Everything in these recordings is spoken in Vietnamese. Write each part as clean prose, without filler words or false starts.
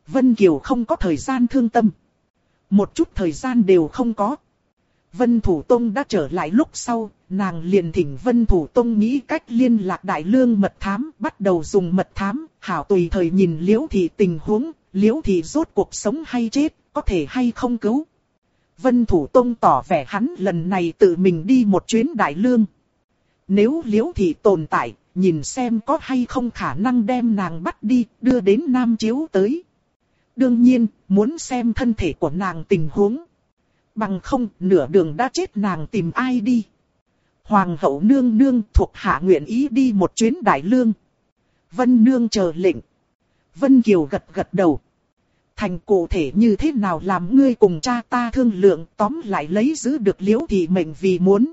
Vân Kiều không có thời gian thương tâm. Một chút thời gian đều không có. Vân Thủ Tông đã trở lại lúc sau, nàng liền thỉnh Vân Thủ Tông nghĩ cách liên lạc Đại Lương mật thám, bắt đầu dùng mật thám, hảo tùy thời nhìn Liễu Thị tình huống, Liễu Thị rốt cuộc sống hay chết, có thể hay không cứu. Vân Thủ Tông tỏ vẻ hắn lần này tự mình đi một chuyến Đại Lương. Nếu Liễu Thị tồn tại, nhìn xem có hay không khả năng đem nàng bắt đi, đưa đến Nam Chiếu tới. Đương nhiên, muốn xem thân thể của nàng tình huống. Bằng không, nửa đường đã chết nàng tìm ai đi. Hoàng hậu nương nương thuộc hạ nguyện ý đi một chuyến Đại Lương. Vân nương chờ lệnh. Vân Kiều gật gật đầu. Thành cụ thể như thế nào làm ngươi cùng cha ta thương lượng, tóm lại lấy giữ được Liễu Thị mệnh vì muốn.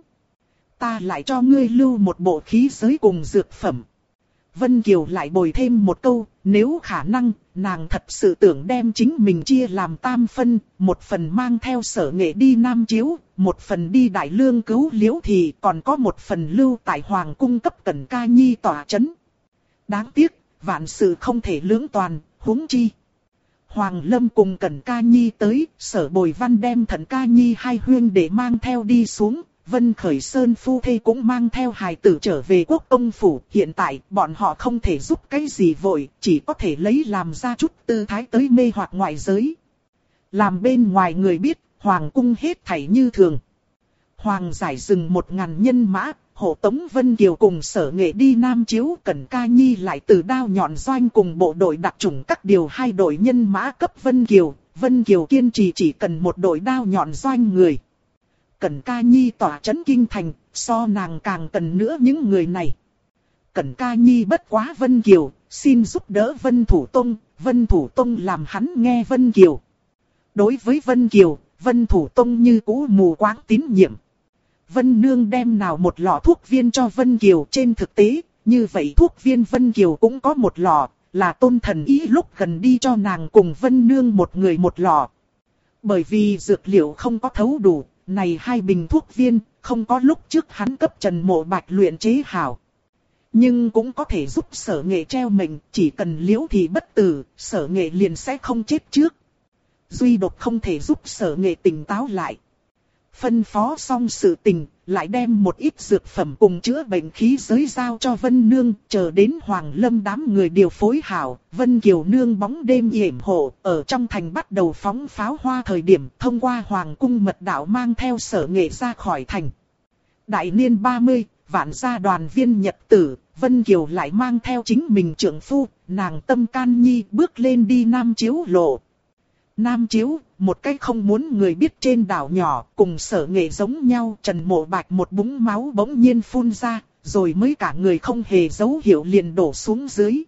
Ta lại cho ngươi lưu một bộ khí giới cùng dược phẩm. Vân Kiều lại bồi thêm một câu, nếu khả năng, nàng thật sự tưởng đem chính mình chia làm tam phân, một phần mang theo Sở Nghệ đi Nam Chiếu, một phần đi Đại Lương cứu Liễu Thị, còn có một phần lưu tại Hoàng cung cấp Cẩn Ca Nhi tỏa chấn. Đáng tiếc, vạn sự không thể lưỡng toàn, huống chi. Hoàng Lâm cùng Cẩn Ca Nhi tới, Sở Bồi Văn đem Thận Ca Nhi hai huyên để mang theo đi xuống. Vân Khởi Sơn phu thê cũng mang theo hài tử trở về quốc công phủ. Hiện tại bọn họ không thể giúp cái gì vội, chỉ có thể lấy làm ra chút tư thái tới mê hoặc ngoại giới. Làm bên ngoài người biết, Hoàng cung hết thảy như thường. Hoàng giải dừng 1000 nhân mã, hộ tống Vân Kiều cùng Sở Nghệ đi Nam Chiếu. Cẩn Ca Nhi lại từ đao nhọn doanh cùng bộ đội đặc chủng các điều 2 đội nhân mã cấp Vân Kiều. Vân Kiều kiên trì chỉ cần một đội đao nhọn doanh người. Cẩn Ca Nhi tỏa chấn kinh thành, so nàng càng cần nữa những người này. Cẩn Ca Nhi bất quá Vân Kiều, xin giúp đỡ Vân Thủ Tông, Vân Thủ Tông làm hắn nghe Vân Kiều. Đối với Vân Kiều, Vân Thủ Tông như cũ mù quáng tín nhiệm. Vân Nương đem nào một lọ thuốc viên cho Vân Kiều, trên thực tế, như vậy thuốc viên Vân Kiều cũng có một lọ, là Tôn Thần Ý lúc gần đi cho nàng cùng Vân Nương một người một lọ. Bởi vì dược liệu không có thấu đủ. Này 2 bình thuốc viên, không có lúc trước hắn cấp Trần Mộ Bạch luyện chế hảo. Nhưng cũng có thể giúp Sở Nghệ treo mệnh, chỉ cần Liễu Thị bất tử, Sở Nghệ liền sẽ không chết trước. Duy độc không thể giúp Sở Nghệ tỉnh táo lại. Phân phó xong sự tình, lại đem một ít dược phẩm cùng chữa bệnh khí giới giao cho Vân Nương, chờ đến Hoàng Lâm đám người điều phối hảo, Vân Kiều Nương bóng đêm yểm hộ, ở trong thành bắt đầu phóng pháo hoa thời điểm, thông qua Hoàng cung mật đạo mang theo Sở Nghệ ra khỏi thành. Đại niên 30, vạn gia đoàn viên nhật tử, Vân Kiều lại mang theo chính mình trượng phu, nàng Tâm Can Nhi bước lên đi Nam Chiếu lộ. Nam Chiếu, một cái không muốn người biết trên đảo nhỏ, cùng Sở Nghệ giống nhau. Trần Mộ Bạch một búng máu bỗng nhiên phun ra, rồi mới cả người không hề dấu hiệu liền đổ xuống dưới.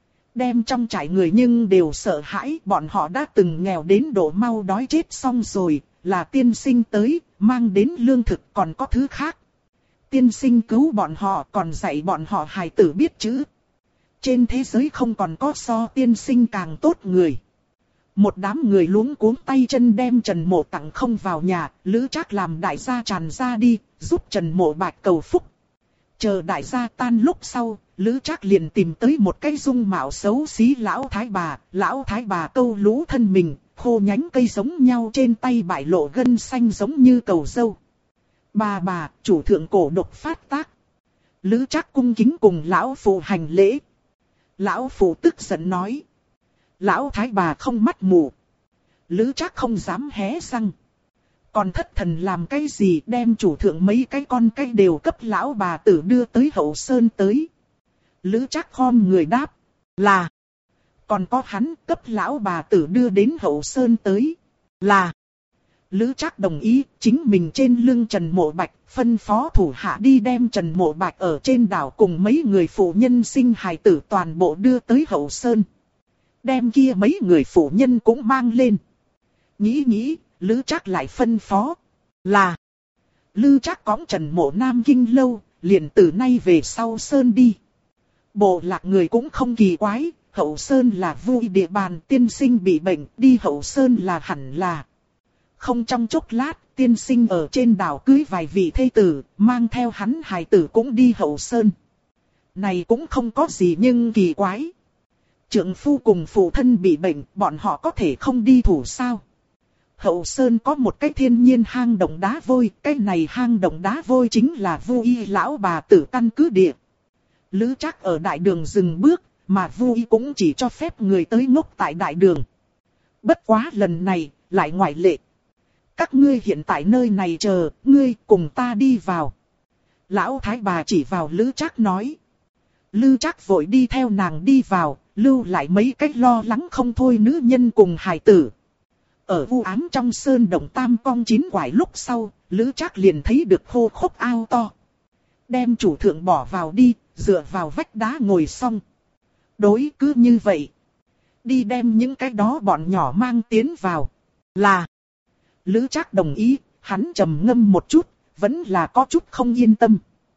Đem trong trại người nhưng đều sợ hãi, bọn họ đã từng nghèo đến độ mau đói chết xong rồi, là tiên sinh tới, mang đến lương thực còn có thứ khác. Tiên sinh cứu bọn họ còn dạy bọn họ hài tử biết chữ. Trên thế giới không còn có so tiên sinh càng tốt người. Một đám người luống cuống tay chân đem Trần Mộ tặng không vào nhà, Lữ Trác làm đại gia tràn ra đi, giúp Trần Mộ Bạch cầu phúc. Chờ đại gia tan lúc sau, Lữ Trác liền tìm tới một cái dung mạo xấu xí lão thái bà câu lũ thân mình, khô nhánh cây giống nhau trên tay bại lộ gân xanh giống như cầu dâu. Bà, chủ thượng cổ độc phát tác. Lữ Trác cung kính cùng lão phụ hành lễ. Lão phụ tức giận nói. Lão thái bà không mắt mù. Lữ Trác không dám hé răng. Còn thất thần làm cái gì, đem chủ thượng mấy cái con cái đều cấp lão bà tử đưa tới Hậu Sơn tới. Lữ Trác khom người đáp. Là. Còn có hắn cấp lão bà tử đưa đến Hậu Sơn tới. Là. Lữ Trác đồng ý, chính mình trên lưng Trần Mộ Bạch, phân phó thủ hạ đi đem Trần Mộ Bạch ở trên đảo cùng mấy người phụ nhân sinh hài tử toàn bộ đưa tới Hậu Sơn. Đem kia mấy người phụ nhân cũng mang lên. Nghĩ, Lữ Trác lại phân phó. Là. Lữ Trác cõng Trần Mộ Nam Kinh lâu, liền từ nay về sau Sơn đi. Bộ lạc người cũng không kỳ quái, Hậu Sơn là vui địa bàn, tiên sinh bị bệnh, đi Hậu Sơn là hẳn là. Không trong chốc lát, tiên sinh ở trên đảo cưới vài vị thê tử, mang theo hắn hài tử cũng đi Hậu Sơn. Này cũng không có gì nhưng kỳ quái. Trượng phu cùng phụ thân bị bệnh, bọn họ có thể không đi thủ sao? Hậu Sơn có một cái thiên nhiên hang động đá vôi, cái này hang động đá vôi chính là Vu Y lão bà tử căn cứ địa. Lữ Trác ở đại đường dừng bước, mà Vu Y cũng chỉ cho phép người tới ngốc tại đại đường. Bất quá lần này, lại ngoại lệ. Các ngươi hiện tại nơi này chờ, ngươi cùng ta đi vào. Lão thái bà chỉ vào Lữ Trác nói. Lữ Trác vội đi theo nàng đi vào, lưu lại mấy cách lo lắng không thôi nữ nhân cùng hài tử. Ở vu ám trong sơn động tam cong chín quải lúc sau, Lữ Trác liền thấy được khô khốc ao to. Đem chủ thượng bỏ vào đi, dựa vào vách đá ngồi xong. Đối cứ như vậy. Đi đem những cái đó bọn nhỏ mang tiến vào. Là. Lữ Trác đồng ý, hắn trầm ngâm một chút, vẫn là có chút không yên tâm.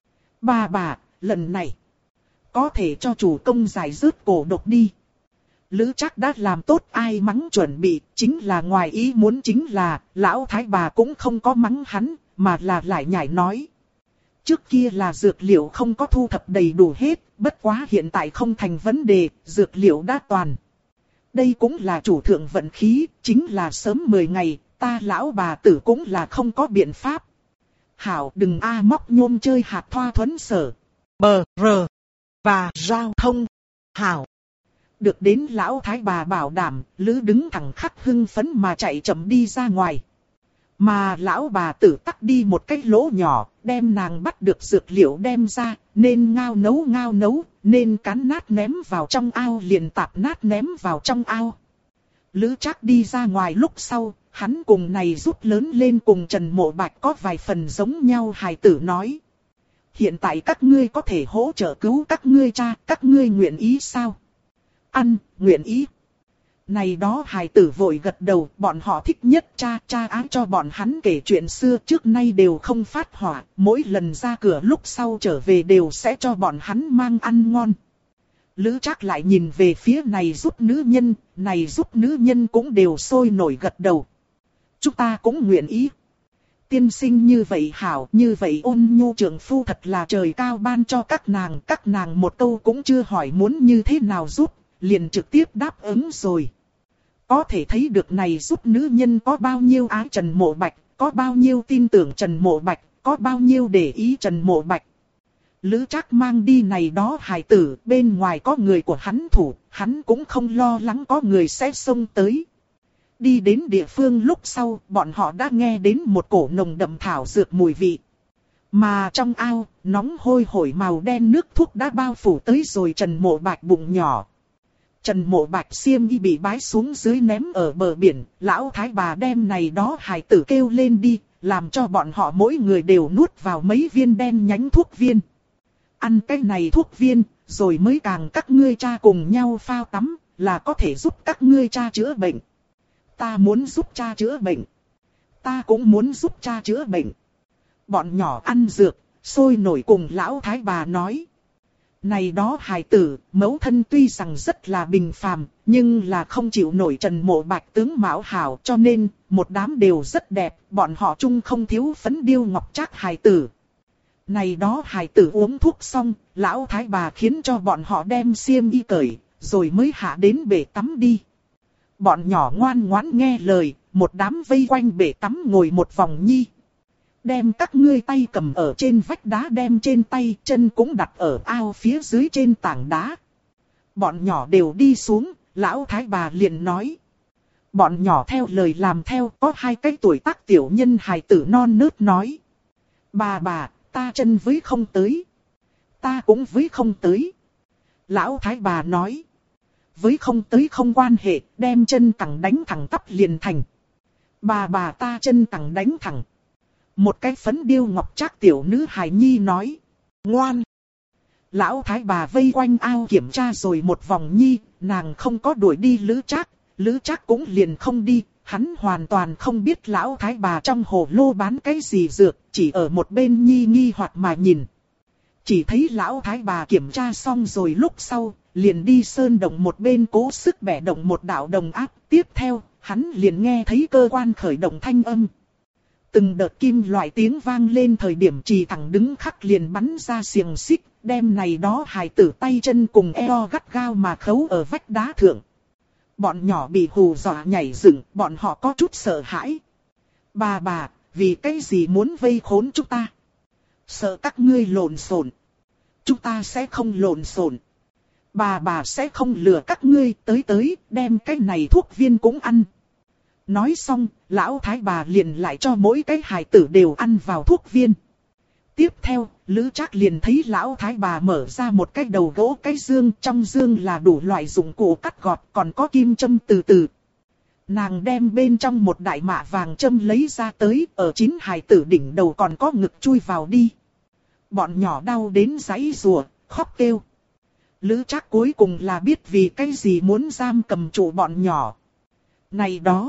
Bà, lần này. Có thể cho chủ công giải rớt cổ độc đi. Lữ Trác đã làm tốt ai mắng chuẩn bị, chính là ngoài ý muốn chính là, lão thái bà cũng không có mắng hắn, mà là lại nhảy nói. Trước kia là dược liệu không có thu thập đầy đủ hết, bất quá hiện tại không thành vấn đề, dược liệu đã toàn. Đây cũng là chủ thượng vận khí, chính là sớm 10 ngày, ta lão bà tử cũng là không có biện pháp. Hảo đừng móc nhôm chơi hạt thoa thuẫn sở. Bờ, rờ, và giao thông. Hảo. Được đến lão thái bà bảo đảm, Lữ đứng thẳng khắc hưng phấn mà chạy chậm đi ra ngoài. Mà lão bà tử tắt đi một cái lỗ nhỏ, đem nàng bắt được dược liệu đem ra, nên ngao nấu, nên cán nát ném vào trong ao liền tạp nát ném vào trong ao. Lữ Trác đi ra ngoài lúc sau, hắn cùng này giúp lớn lên cùng Trần Mộ Bạch có vài phần giống nhau hài tử nói. Hiện tại các ngươi có thể hỗ trợ cứu các ngươi cha, các ngươi nguyện ý sao? Nguyện ý. Này đó hài tử vội gật đầu, bọn họ thích nhất cha ái cho bọn hắn kể chuyện xưa trước nay đều không phát hỏa, mỗi lần ra cửa lúc sau trở về đều sẽ cho bọn hắn mang ăn ngon. Lữ Trác lại nhìn về phía này giúp nữ nhân cũng đều sôi nổi gật đầu. Chúng ta cũng nguyện ý. Tiên sinh như vậy hảo, như vậy ôn nhu trưởng phu thật là trời cao ban cho các nàng một câu cũng chưa hỏi muốn như thế nào giúp, liền trực tiếp đáp ứng rồi. Có thể thấy được này giúp nữ nhân có bao nhiêu ái Trần Mộ Bạch, có bao nhiêu tin tưởng Trần Mộ Bạch, có bao nhiêu để ý Trần Mộ Bạch. Lữ Trác mang đi này đó hài tử, bên ngoài có người của hắn thủ, hắn cũng không lo lắng có người sẽ xông tới. Đi đến địa phương lúc sau, bọn họ đã nghe đến một cổ nồng đậm thảo dược mùi vị. Mà trong ao, nóng hôi hổi màu đen nước thuốc đã bao phủ tới rồi Trần Mộ Bạch bụng nhỏ. Trần Mộ Bạch xiêm y bị bái xuống dưới ném ở bờ biển, lão thái bà đem này đó hài tử kêu lên đi, làm cho bọn họ mỗi người đều nuốt vào mấy viên đen nhánh thuốc viên. Ăn cái này thuốc viên, rồi mới càng các ngươi cha cùng nhau phao tắm, là có thể giúp các ngươi cha chữa bệnh. Ta muốn giúp cha chữa bệnh. Ta cũng muốn giúp cha chữa bệnh. Bọn nhỏ ăn dược, sôi nổi cùng lão thái bà nói. Này đó hài tử, mẫu thân tuy rằng rất là bình phàm, nhưng là không chịu nổi Trần Mộ Bạch tướng mạo hảo cho nên, một đám đều rất đẹp, bọn họ chung không thiếu phấn điêu ngọc trác hài tử. Này đó hài tử uống thuốc xong, lão thái bà khiến cho bọn họ đem xiêm y cởi, rồi mới hạ đến bể tắm đi. Bọn nhỏ ngoan ngoãn nghe lời, một đám vây quanh bể tắm ngồi một vòng nhi. Đem các ngươi tay cầm ở trên vách đá đem trên tay chân cũng đặt ở ao phía dưới trên tảng đá. Bọn nhỏ đều đi xuống, lão thái bà liền nói. Bọn nhỏ theo lời làm theo, có 2 cái tuổi tác tiểu nhân hài tử non nớt nói. Bà, ta chân với không tới. Ta cũng với không tới. Lão thái bà nói. Với không tới không quan hệ, đem chân cẳng đánh thẳng tắp liền thành. Bà ta chân cẳng đánh thẳng. Một cái phấn điêu ngọc trác tiểu nữ hài nhi nói. Ngoan. Lão thái bà vây quanh ao kiểm tra rồi một vòng nhi, nàng không có đuổi đi Lữ Trác cũng liền không đi. Hắn hoàn toàn không biết lão thái bà trong hồ lô bán cái gì dược, chỉ ở một bên nhi nghi hoặc mà nhìn. Chỉ thấy lão thái bà kiểm tra xong rồi lúc sau, liền đi sơn động một bên cố sức bẻ động một đạo đồng áp. Tiếp theo, hắn liền nghe thấy cơ quan khởi động thanh âm. Từng đợt kim loại tiếng vang lên thời điểm Trì thẳng đứng khắc liền bắn ra xiềng xích, đem này đó hài tử tay chân cùng eo gắt gao mà khấu ở vách đá thượng. Bọn nhỏ bị hù dọa nhảy dựng, bọn họ có chút sợ hãi. Bà, vì cái gì muốn vây khốn chúng ta? Sợ các ngươi lộn xộn. Chúng ta sẽ không lộn xộn. Bà sẽ không lừa các ngươi, tới, đem cái này thuốc viên cũng ăn. Nói xong, lão thái bà liền lại cho mỗi cái hài tử đều ăn vào thuốc viên. Tiếp theo, Lữ Trác liền thấy lão thái bà mở ra một cái đầu gỗ cái dương, trong dương là đủ loại dụng cụ cắt gọt, còn có kim châm từ từ. Nàng đem bên trong một đại mạ vàng châm lấy ra tới, ở 9 hài tử đỉnh đầu còn có ngực chui vào đi. Bọn nhỏ đau đến giãy giụa, khóc kêu. Lữ Trác cuối cùng là biết vì cái gì muốn giam cầm trụ bọn nhỏ. Này đó,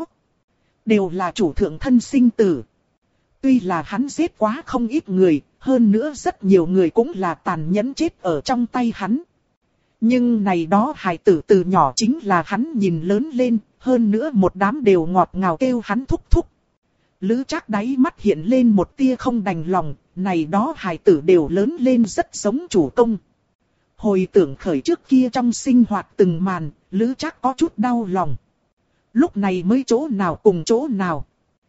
đều là chủ thượng thân sinh tử. Tuy là hắn giết quá không ít người, hơn nữa rất nhiều người cũng là tàn nhẫn chết ở trong tay hắn. Nhưng này đó hài tử từ nhỏ chính là hắn nhìn lớn lên, hơn nữa một đám đều ngọt ngào kêu hắn thúc thúc. Lữ Trác đáy mắt hiện lên một tia không đành lòng, này đó hài tử đều lớn lên rất giống chủ công. Hồi tưởng khởi trước kia trong sinh hoạt từng màn, Lữ Trác có chút đau lòng. Lúc này mới chỗ nào cùng chỗ nào.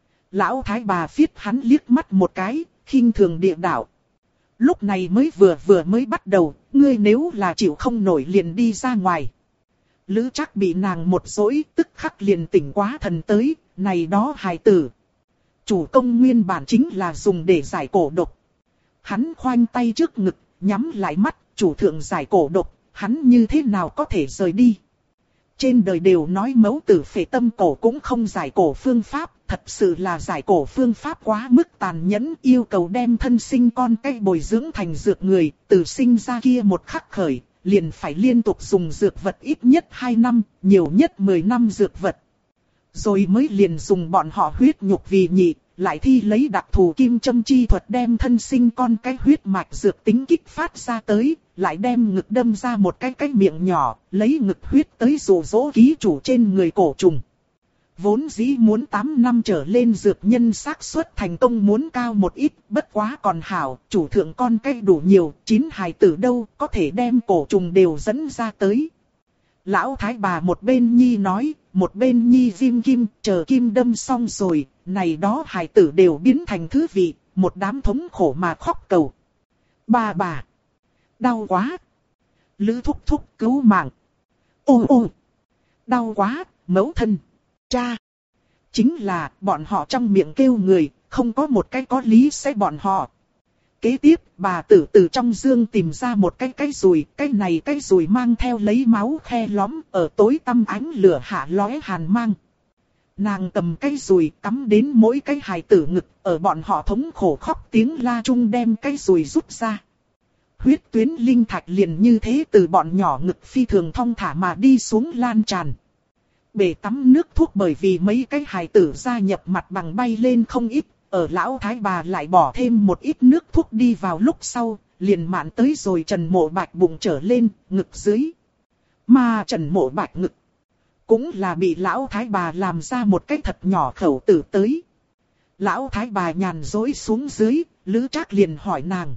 Lão thái bà phiết hắn liếc mắt một cái, khinh thường địa đạo. Lúc này mới vừa mới bắt đầu, ngươi nếu là chịu không nổi liền đi ra ngoài. Lữ Trác bị nàng một dỗi, tức khắc liền tỉnh quá thần tới, này đó hài tử. Chủ công nguyên bản chính là dùng để giải cổ độc. Hắn khoanh tay trước ngực, nhắm lại mắt, chủ thượng giải cổ độc, hắn như thế nào có thể rời đi. Trên đời đều nói mẫu tử phệ tâm cổ cũng không giải cổ phương pháp, thật sự là giải cổ phương pháp quá mức tàn nhẫn, yêu cầu đem thân sinh con cái bồi dưỡng thành dược người, từ sinh ra kia một khắc khởi, liền phải liên tục dùng dược vật ít nhất 2 năm, nhiều nhất 10 năm dược vật. Rồi mới liền dùng bọn họ huyết nhục vì nhị, lại thi lấy đặc thù kim châm chi thuật đem thân sinh con cái huyết mạch dược tính kích phát ra tới, lại đem ngực đâm ra một cái miệng nhỏ, lấy ngực huyết tới dụ dỗ ký chủ trên người cổ trùng. Vốn dĩ muốn 8 năm trở lên dược nhân xác suất thành công muốn cao một ít, bất quá còn hảo, chủ thượng con cái đủ nhiều, 9 hài tử đâu có thể đem cổ trùng đều dẫn ra tới. Lão thái bà một bên nhi nói, một bên nhi diêm kim, chờ kim đâm xong rồi, này đó hài tử đều biến thành thứ vị, một đám thống khổ mà khóc cầu. Bà, đau quá. Lữ thúc thúc cứu mạng. Ô, đau quá, mẫu thân. Cha. Chính là bọn họ trong miệng kêu người, không có một cái có lý sẽ bọn họ. Kế tiếp, bà tử từ trong dương tìm ra một cái rùi, cái này cái rùi mang theo lấy máu khe lõm ở tối tăm ánh lửa hạ lóe hàn mang. Nàng cầm cái rùi cắm đến mỗi cái hài tử ngực, ở bọn họ thống khổ khóc tiếng la chung đem cái rùi rút ra. Huyết tuyến linh thạch liền như thế từ bọn nhỏ ngực phi thường thong thả mà đi xuống lan tràn. Bể tắm nước thuốc bởi vì mấy cái hài tử gia nhập mặt bằng bay lên không ít, ở lão thái bà lại bỏ thêm một ít nước thuốc đi vào lúc sau, liền mạn tới rồi Trần Mộ Bạch bụng trở lên, ngực dưới. Mà Trần Mộ Bạch ngực, cũng là bị lão thái bà làm ra một cái thật nhỏ khẩu tử tới. Lão thái bà nhàn dối xuống dưới, Lữ Trác liền hỏi nàng.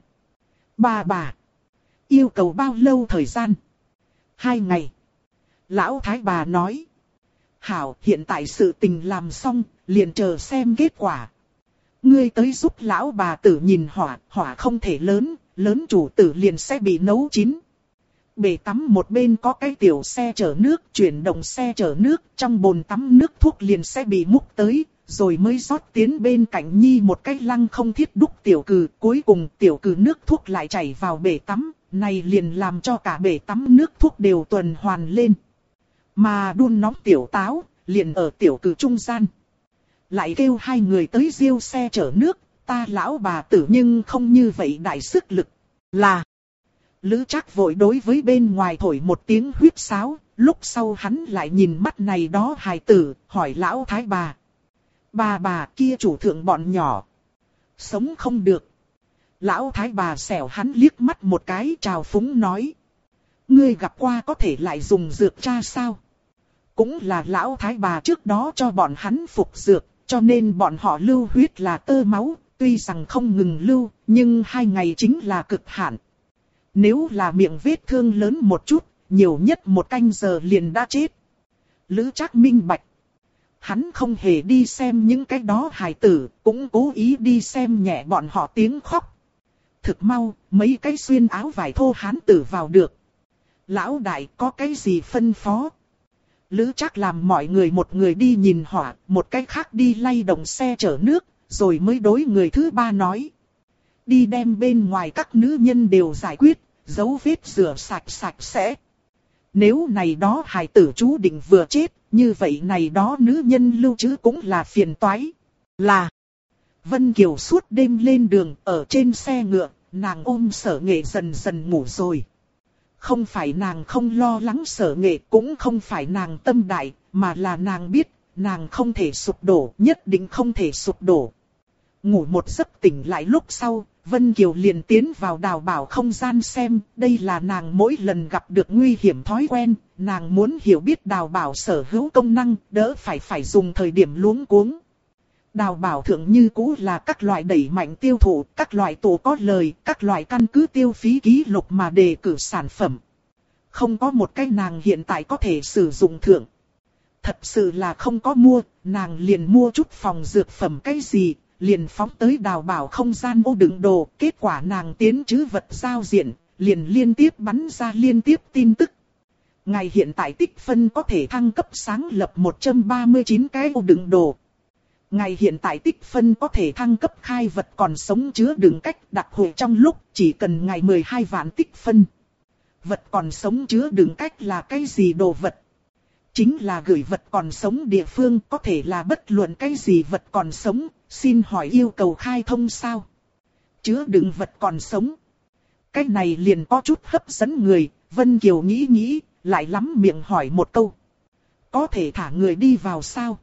Bà, yêu cầu bao lâu thời gian? 2 ngày. Lão thái bà nói. Hảo, hiện tại sự tình làm xong, liền chờ xem kết quả. Ngươi tới giúp lão bà tử nhìn hỏa không thể lớn chủ tử liền sẽ bị nấu chín. Bể tắm một bên có cái tiểu xe chở nước, chuyển động xe chở nước, trong bồn tắm nước thuốc liền sẽ bị múc tới, rồi mới rót tiến bên cạnh nhi một cái lăng không thiết đúc tiểu cừ, cuối cùng tiểu cừ nước thuốc lại chảy vào bể tắm, này liền làm cho cả bể tắm nước thuốc đều tuần hoàn lên. Mà đun nóng tiểu táo, liền ở tiểu cừ trung gian. Lại kêu 2 người tới riêu xe chở nước, ta lão bà tử nhưng không như vậy đại sức lực, là... Lữ Trác vội đối với bên ngoài thổi một tiếng huýt sáo, lúc sau hắn lại nhìn mắt này đó hài tử, hỏi lão thái bà. Bà kia chủ thượng bọn nhỏ, sống không được. Lão thái bà xẻo hắn liếc mắt một cái trào phúng nói. Ngươi gặp qua có thể lại dùng dược cha sao? Cũng là lão thái bà trước đó cho bọn hắn phục dược, Cho nên bọn họ lưu huyết là tơ máu, tuy rằng không ngừng lưu, nhưng 2 ngày chính là cực hạn. Nếu là miệng vết thương lớn một chút, nhiều nhất 1 canh giờ liền đã chết. Lữ Trác minh bạch. Hắn không hề đi xem những cái đó hài tử, cũng cố ý đi xem nhẹ bọn họ tiếng khóc. Thực mau, mấy cái xuyên áo vải thô hán tử vào được. Lão đại có cái gì phân phó? Lữ Trác làm mọi người một người đi nhìn hỏa, một cái khác đi lay động xe chở nước, rồi mới đối người thứ 3 nói. Đi đem bên ngoài các nữ nhân đều giải quyết, dấu vết rửa sạch sạch sẽ. Nếu này đó hài tử chú định vừa chết, như vậy này đó nữ nhân lưu trữ cũng là phiền toái. Là Vân Kiều suốt đêm lên đường, ở trên xe ngựa, nàng ôm Sở Nghệ dần dần ngủ rồi. Không phải nàng không lo lắng Sở Nghệ, cũng không phải nàng tâm đại, mà là nàng biết, nàng không thể sụp đổ, nhất định không thể sụp đổ. Ngủ một giấc tỉnh lại lúc sau, Vân Kiều liền tiến vào đào bảo không gian xem, đây là nàng mỗi lần gặp được nguy hiểm thói quen, nàng muốn hiểu biết đào bảo sở hữu công năng, đỡ phải dùng thời điểm luống cuống. Đào bảo thượng như cũ là các loại đẩy mạnh tiêu thụ, các loại tổ có lời, các loại căn cứ tiêu phí ký lục mà đề cử sản phẩm. Không có một cái nàng hiện tại có thể sử dụng thượng. Thật sự là không có mua, nàng liền mua chút phòng dược phẩm cái gì, liền phóng tới đào bảo không gian ô đựng đồ, kết quả nàng tiến trữ vật giao diện, liền liên tiếp bắn ra liên tiếp tin tức. Ngày hiện tại tích phân có thể thăng cấp sáng lập 139 cái ô đựng đồ. Ngày hiện tại tích phân có thể thăng cấp khai vật còn sống chứa đựng cách đặc hồi trong lúc chỉ cần ngày 12 vạn tích phân. Vật còn sống chứa đựng cách là cái gì đồ vật? Chính là gửi vật còn sống địa phương, có thể là bất luận cái gì vật còn sống, xin hỏi yêu cầu khai thông sao? Chứa đựng vật còn sống. Cái này liền có chút hấp dẫn người, Vân Kiều nghĩ nghĩ, lại lắm miệng hỏi một câu. Có thể thả người đi vào sao?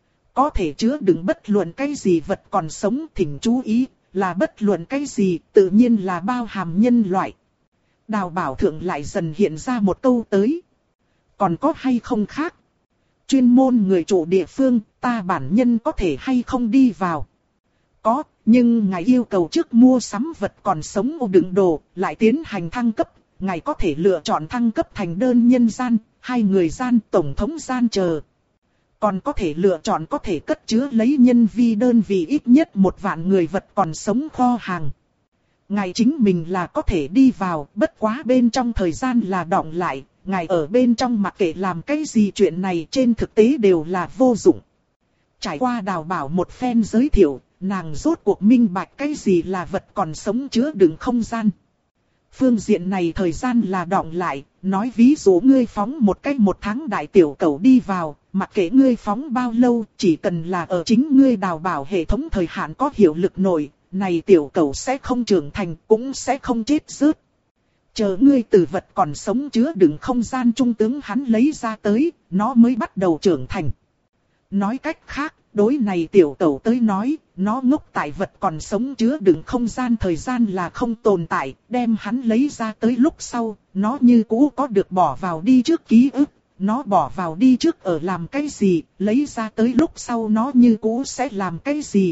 Có thể chứa đựng bất luận cái gì vật còn sống, thỉnh chú ý, là bất luận cái gì, tự nhiên là bao hàm nhân loại. Đào bảo thượng lại dần hiện ra một câu tới. Còn có hay không khác? Chuyên môn người chủ địa phương, ta bản nhân có thể hay không đi vào? Có, nhưng ngài yêu cầu trước mua sắm vật còn sống ô đựng đồ, lại tiến hành thăng cấp. Ngài có thể lựa chọn thăng cấp thành đơn nhân gian, 2 người gian, tổng thống gian chờ. Còn có thể lựa chọn có thể cất chứa lấy nhân vi đơn vị ít nhất 1 vạn người vật còn sống kho hàng. Ngài chính mình là có thể đi vào, bất quá bên trong thời gian là đọng lại. Ngài ở bên trong mặc kệ làm cái gì chuyện này trên thực tế đều là vô dụng. Trải qua đào bảo một phen giới thiệu, nàng rốt cuộc minh bạch cái gì là vật còn sống chứa đựng không gian. Phương diện này thời gian là đọng lại, nói ví dụ ngươi phóng một cái 1 tháng đại tiểu cầu đi vào, mặc kệ ngươi phóng bao lâu, chỉ cần là ở chính ngươi đào bảo hệ thống thời hạn có hiệu lực nổi, này tiểu cầu sẽ không trưởng thành, cũng sẽ không chết rớt. Chờ ngươi từ vật còn sống chứa đựng không gian trung tướng hắn lấy ra tới, nó mới bắt đầu trưởng thành. Nói cách khác, đối này tiểu tẩu tới nói, nó ngốc tại vật còn sống chứa đựng không gian thời gian là không tồn tại, đem hắn lấy ra tới lúc sau, nó như cũ có được bỏ vào đi trước ký ức, nó bỏ vào đi trước ở làm cái gì, lấy ra tới lúc sau nó như cũ sẽ làm cái gì.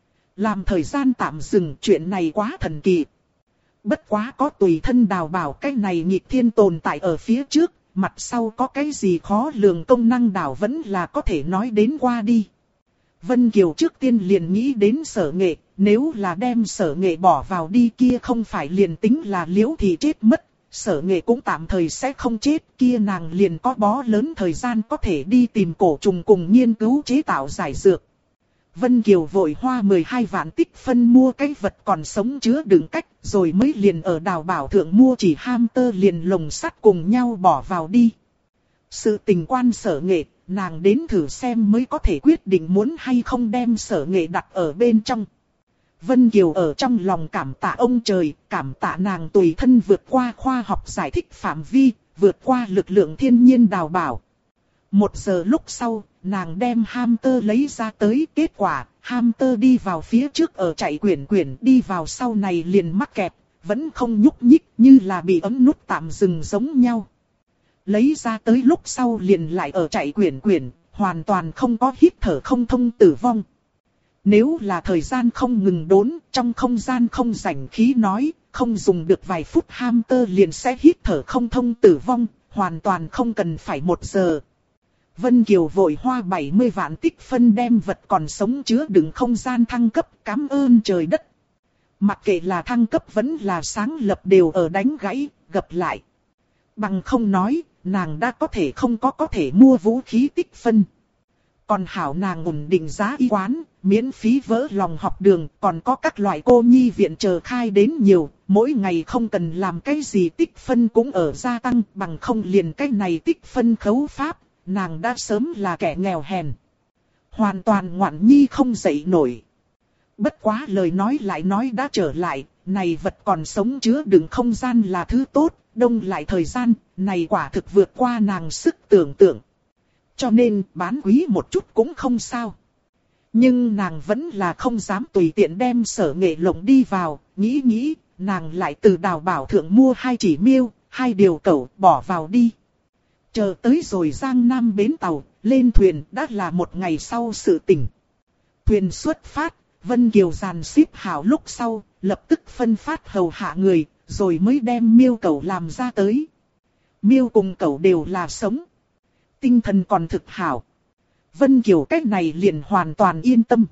Làm thời gian tạm dừng chuyện này quá thần kỳ. Bất quá có tùy thân đào bảo cái này nghịch thiên tồn tại ở phía trước, mặt sau có cái gì khó lường công năng đảo vẫn là có thể nói đến qua đi. Vân Kiều trước tiên liền nghĩ đến Sở Nghệ, nếu là đem Sở Nghệ bỏ vào đi kia không phải liền tính là liễu thì chết mất, Sở Nghệ cũng tạm thời sẽ không chết, kia nàng liền có bó lớn thời gian có thể đi tìm cổ trùng cùng nghiên cứu chế tạo giải dược. Vân Kiều vội hoa 12 vạn tích phân mua cái vật còn sống chứa đựng cách, rồi mới liền ở đào bảo thượng mua chỉ hamster liền lồng sắt cùng nhau bỏ vào đi. Sự tình quan Sở Nghệ, nàng đến thử xem mới có thể quyết định muốn hay không đem Sở Nghệ đặt ở bên trong. Vân Kiều ở trong lòng cảm tạ ông trời, cảm tạ nàng tùy thân vượt qua khoa học giải thích phạm vi, vượt qua lực lượng thiên nhiên đào bảo. 1 giờ lúc sau, nàng đem hamster lấy ra tới, kết quả, hamster đi vào phía trước ở chạy quyển đi vào sau này liền mắc kẹt, vẫn không nhúc nhích như là bị ấm nút tạm dừng giống nhau. Lấy ra tới lúc sau liền lại ở chạy quyển, hoàn toàn không có hít thở không thông tử vong. Nếu là thời gian không ngừng đốn, trong không gian không rảnh khí nói, không dùng được vài phút hamster liền sẽ hít thở không thông tử vong, hoàn toàn không cần phải 1 giờ. Vân Kiều vội hoa 70 vạn tích phân đem vật còn sống chứa đựng không gian thăng cấp, cảm ơn trời đất. Mặc kệ là thăng cấp vẫn là sáng lập đều ở đánh gãy, gập lại. Bằng không nói, nàng đã có thể mua vũ khí tích phân. Còn hảo nàng ổn định giá y quán, miễn phí vỡ lòng học đường, còn có các loại cô nhi viện chờ khai đến nhiều, mỗi ngày không cần làm cái gì tích phân cũng ở gia tăng, bằng không liền cái này tích phân khấu pháp, nàng đã sớm là kẻ nghèo hèn. Hoàn toàn ngoạn nhi không dậy nổi. Bất quá lời nói lại nói đã trở lại, này vật còn sống chứa đựng không gian là thứ tốt, đông lại thời gian, này quả thực vượt qua nàng sức tưởng tượng. Cho nên bán quý một chút cũng không sao. Nhưng nàng vẫn là không dám tùy tiện đem Sở Nghệ lộng đi vào, nghĩ, nàng lại từ Đào Bảo thượng mua 2 chỉ miêu, 2 điều cẩu bỏ vào đi. Chờ tới rồi Giang Nam bến tàu, lên thuyền đã là 1 ngày sau sự tình. Thuyền xuất phát, Vân Kiều dàn xếp hảo lúc sau, lập tức phân phát hầu hạ người, rồi mới đem miêu cẩu làm ra tới. Miêu cùng cẩu đều là sống. Tinh thần còn thực hảo. Vân Kiều cách này liền hoàn toàn yên tâm.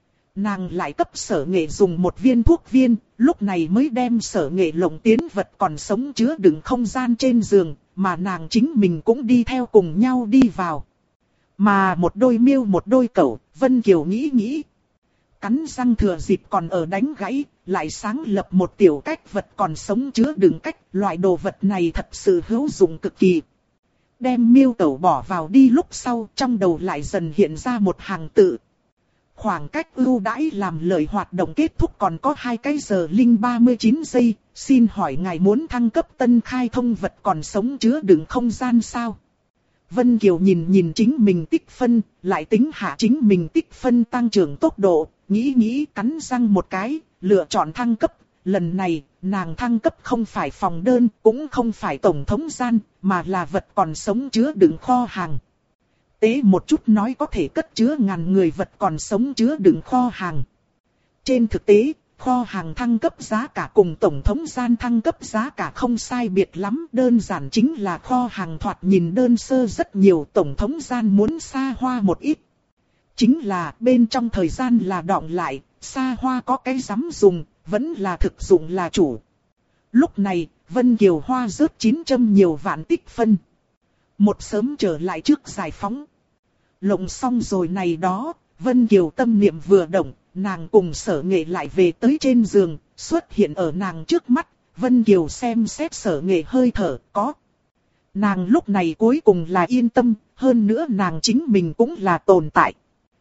Nàng lại cấp Sở Nghệ dùng 1 viên thuốc viên, lúc này mới đem Sở Nghệ lộng tiến vật còn sống chứa đựng không gian trên giường, mà nàng chính mình cũng đi theo cùng nhau đi vào. Mà một đôi miêu một đôi cẩu, Vân Kiều nghĩ. Cắn răng thừa dịp còn ở đánh gãy, lại sáng lập một tiểu cách vật còn sống chứa đựng cách, loại đồ vật này thật sự hữu dụng cực kỳ. Đem miêu cẩu bỏ vào đi lúc sau, trong đầu lại dần hiện ra một hàng tự. Khoảng cách ưu đãi làm lời hoạt động kết thúc còn có 2 cái giờ linh 39 giây, xin hỏi ngài muốn thăng cấp tân khai thông vật còn sống chứa đựng không gian sao? Vân Kiều nhìn chính mình tích phân, lại tính hạ chính mình tích phân tăng trưởng tốc độ, nghĩ cắn răng một cái, lựa chọn thăng cấp. Lần này, nàng thăng cấp không phải phòng đơn, cũng không phải tổng thống gian, mà là vật còn sống chứa đựng kho hàng. Tế một chút nói có thể cất chứa ngàn người vật còn sống chứa đựng kho hàng. Trên thực tế, kho hàng thăng cấp giá cả cùng tổng thống gian thăng cấp giá cả không sai biệt lắm. Đơn giản chính là kho hàng thoạt nhìn đơn sơ rất nhiều, tổng thống gian muốn xa hoa một ít. Chính là bên trong thời gian là đọng lại, xa hoa có cái dám dùng, vẫn là thực dụng là chủ. Lúc này, Vân Kiều hoa rớt 900 nhiều vạn tích phân. Một sớm trở lại trước giải phóng. Lộng xong rồi này đó, Vân Kiều tâm niệm vừa động, nàng cùng Sở Nghệ lại về tới trên giường, xuất hiện ở nàng trước mắt. Vân Kiều xem xét Sở Nghệ hơi thở, có. Nàng lúc này cuối cùng là yên tâm, hơn nữa nàng chính mình cũng là tồn tại.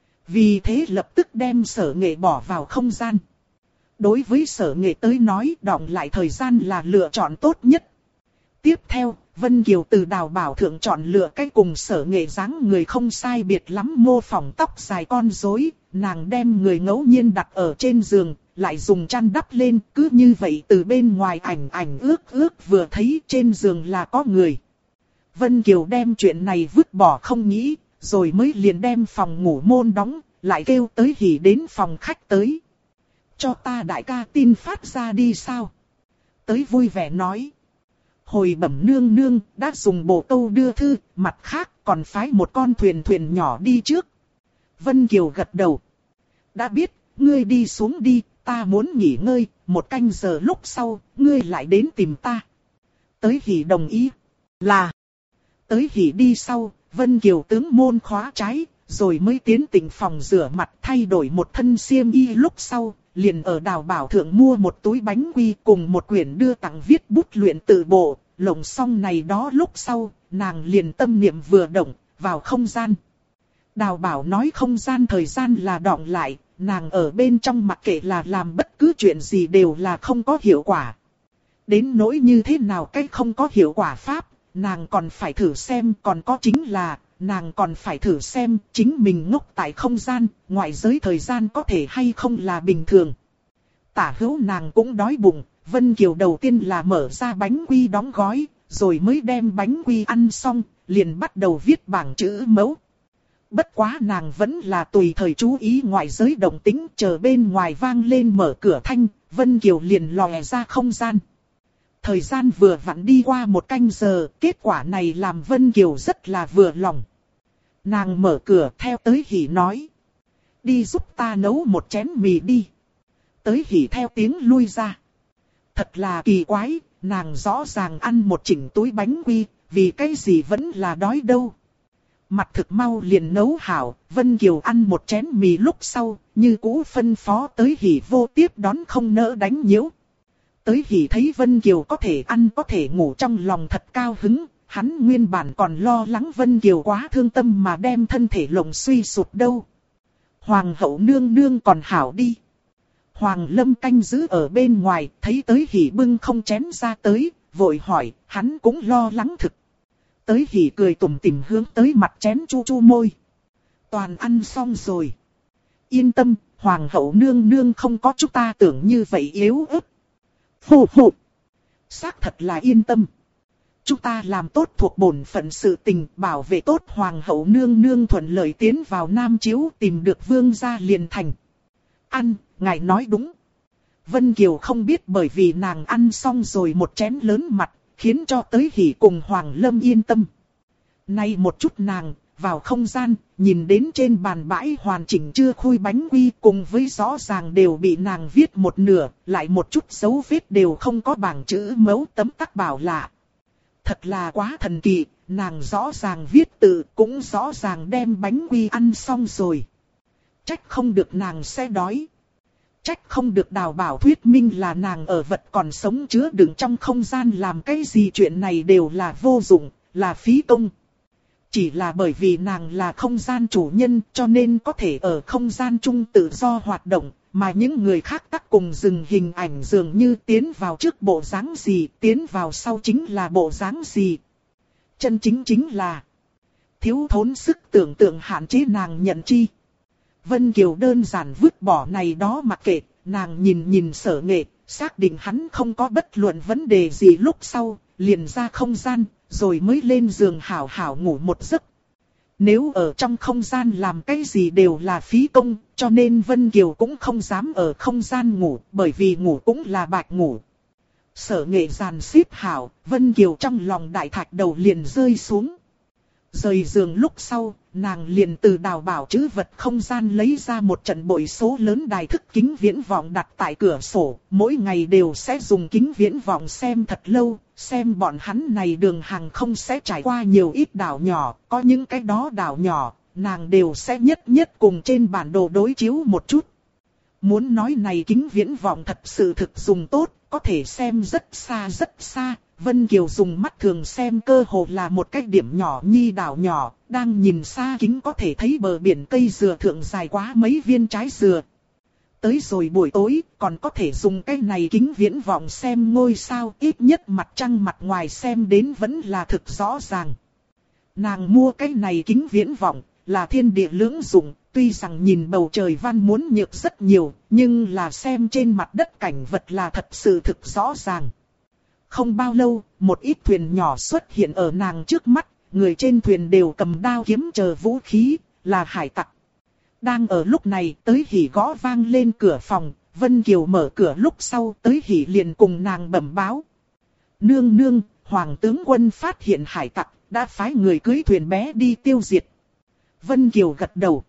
Vì thế lập tức đem Sở Nghệ bỏ vào không gian. Đối với Sở Nghệ tới nói, đọng lại thời gian là lựa chọn tốt nhất. Tiếp theo, Vân Kiều từ Đào Bảo thượng chọn lựa cái cùng Sở Nghệ dáng người không sai biệt lắm mô phỏng tóc dài con rối, nàng đem người ngẫu nhiên đặt ở trên giường, lại dùng chăn đắp lên, cứ như vậy từ bên ngoài ảnh ước vừa thấy trên giường là có người. Vân Kiều đem chuyện này vứt bỏ không nghĩ, rồi mới liền đem phòng ngủ môn đóng, lại kêu tới Hỉ đến phòng khách tới. Cho ta đại ca tin phát ra đi sao? Tới vui vẻ nói. Hồi bẩm nương nương, đã dùng bộ câu đưa thư, mặt khác còn phái một con thuyền nhỏ đi trước. Vân Kiều gật đầu. Đã biết, ngươi đi xuống đi, ta muốn nghỉ ngơi, 1 canh giờ lúc sau, ngươi lại đến tìm ta. Tới Hỉ đồng ý. Là. Tới Hỉ đi sau, Vân Kiều tướng môn khóa trái, rồi mới tiến tịnh phòng rửa mặt thay đổi một thân xiêm y lúc sau. Liền ở Đào Bảo thượng mua một túi bánh quy cùng một quyển đưa tặng viết bút luyện tự bộ, lồng xong này đó lúc sau, nàng liền tâm niệm vừa động, vào không gian. Đào Bảo nói không gian thời gian là đọng lại, nàng ở bên trong mặc kệ là làm bất cứ chuyện gì đều là không có hiệu quả. Đến nỗi như thế nào cái không có hiệu quả pháp, nàng còn phải thử xem, còn có chính là nàng còn phải thử xem chính mình ngốc tại không gian, ngoại giới thời gian có thể hay không là bình thường. Tả hữu nàng cũng đói bụng, Vân Kiều đầu tiên là mở ra bánh quy đóng gói, rồi mới đem bánh quy ăn xong, liền bắt đầu viết bảng chữ mẫu. Bất quá nàng vẫn là tùy thời chú ý ngoại giới động tĩnh, chờ bên ngoài vang lên mở cửa thanh, Vân Kiều liền lòe ra không gian. Thời gian vừa vặn đi qua 1 canh giờ, kết quả này làm Vân Kiều rất là vừa lòng. Nàng mở cửa theo Tới Hỷ nói. Đi giúp ta nấu một chén mì đi. Tới Hỷ theo tiếng lui ra. Thật là kỳ quái, nàng rõ ràng ăn một chỉnh túi bánh quy, vì cái gì vẫn là đói đâu. Mặt thực mau liền nấu hảo, Vân Kiều ăn một chén mì lúc sau, như cũ phân phó Tới Hỷ vô tiếp đón không nỡ đánh nhiễu. Tới Hỷ thấy Vân Kiều có thể ăn có thể ngủ trong lòng thật cao hứng, hắn nguyên bản còn lo lắng Vân Kiều quá thương tâm mà đem thân thể lồng suy sụp đâu. Hoàng hậu nương nương còn hảo đi. Hoàng Lâm canh giữ ở bên ngoài, thấy Tới Hỷ bưng không chén ra tới, vội hỏi, hắn cũng lo lắng thực. Tới Hỷ cười tủm tỉm hướng tới mặt chén chu chu môi. Toàn ăn xong rồi. Yên tâm, Hoàng hậu nương nương không có chúng ta tưởng như vậy yếu ớt. Phù phù. Xác thật là yên tâm. Chúng ta làm tốt thuộc bổn phận sự tình, bảo vệ tốt Hoàng hậu nương nương thuận lợi tiến vào Nam Chiếu, tìm được vương gia liền thành. Ăn, ngài nói đúng. Vân Kiều không biết bởi vì nàng ăn xong rồi một chén lớn mặt, khiến cho Tới Hỷ cùng Hoàng Lâm yên tâm. Nay một chút nàng, vào không gian, nhìn đến trên bàn bãi hoàn chỉnh chưa khui bánh quy cùng với rõ ràng đều bị nàng viết một nửa, lại một chút dấu vết đều không có bảng chữ mấu tấm tắc bảo lạ. Thật là quá thần kỳ, nàng rõ ràng viết tự cũng rõ ràng đem bánh quy ăn xong rồi. Trách không được nàng sẽ đói. Trách không được Đào Bảo thuyết minh là nàng ở vật còn sống chứa đựng trong không gian làm cái gì chuyện này đều là vô dụng, là phí công. Chỉ là bởi vì nàng là không gian chủ nhân cho nên có thể ở không gian chung tự do hoạt động, mà những người khác tắc cùng dừng hình ảnh dường như tiến vào trước bộ dáng gì, tiến vào sau chính là bộ dáng gì. Chân chính là thiếu thốn sức tưởng tượng hạn chế nàng nhận chi. Vân Kiều đơn giản vứt bỏ này đó mặc kệ, nàng nhìn Sở Nghệ, xác định hắn không có bất luận vấn đề gì lúc sau, liền ra không gian, rồi mới lên giường hảo hảo ngủ một giấc. Nếu ở trong không gian làm cái gì đều là phí công, cho nên Vân Kiều cũng không dám ở không gian ngủ, bởi vì ngủ cũng là bạch ngủ. Sở Nghệ dàn xếp hảo, Vân Kiều trong lòng đại thạch đầu liền rơi xuống. Rời giường lúc sau, nàng liền từ Đào Bảo trữ vật không gian lấy ra một trận bội số lớn đài thức kính viễn vọng đặt tại cửa sổ, mỗi ngày đều sẽ dùng kính viễn vọng xem thật lâu, xem bọn hắn này đường hàng không sẽ trải qua nhiều ít đảo nhỏ, có những cái đó đảo nhỏ, nàng đều sẽ nhất cùng trên bản đồ đối chiếu một chút. Muốn nói này kính viễn vọng thật sự thực dùng tốt, có thể xem rất xa. Vân Kiều dùng mắt thường xem cơ hồ là một cái điểm nhỏ nhi đảo nhỏ, đang nhìn xa kính có thể thấy bờ biển cây dừa thượng dài quá mấy viên trái dừa. Tới rồi buổi tối, còn có thể dùng cái này kính viễn vọng xem ngôi sao, ít nhất mặt trăng mặt ngoài xem đến vẫn là thực rõ ràng. Nàng mua cái này kính viễn vọng, là thiên địa lưỡng dụng, tuy rằng nhìn bầu trời văn muốn nhược rất nhiều, nhưng là xem trên mặt đất cảnh vật là thật sự thực rõ ràng. Không bao lâu, một ít thuyền nhỏ xuất hiện ở nàng trước mắt, người trên thuyền đều cầm đao kiếm chờ vũ khí, là hải tặc. Đang ở lúc này, Tới Hỷ gõ vang lên cửa phòng, Vân Kiều mở cửa lúc sau, Tới Hỷ liền cùng nàng bẩm báo. Nương, Hoàng tướng quân phát hiện hải tặc, đã phái người cưới thuyền bé đi tiêu diệt. Vân Kiều gật đầu.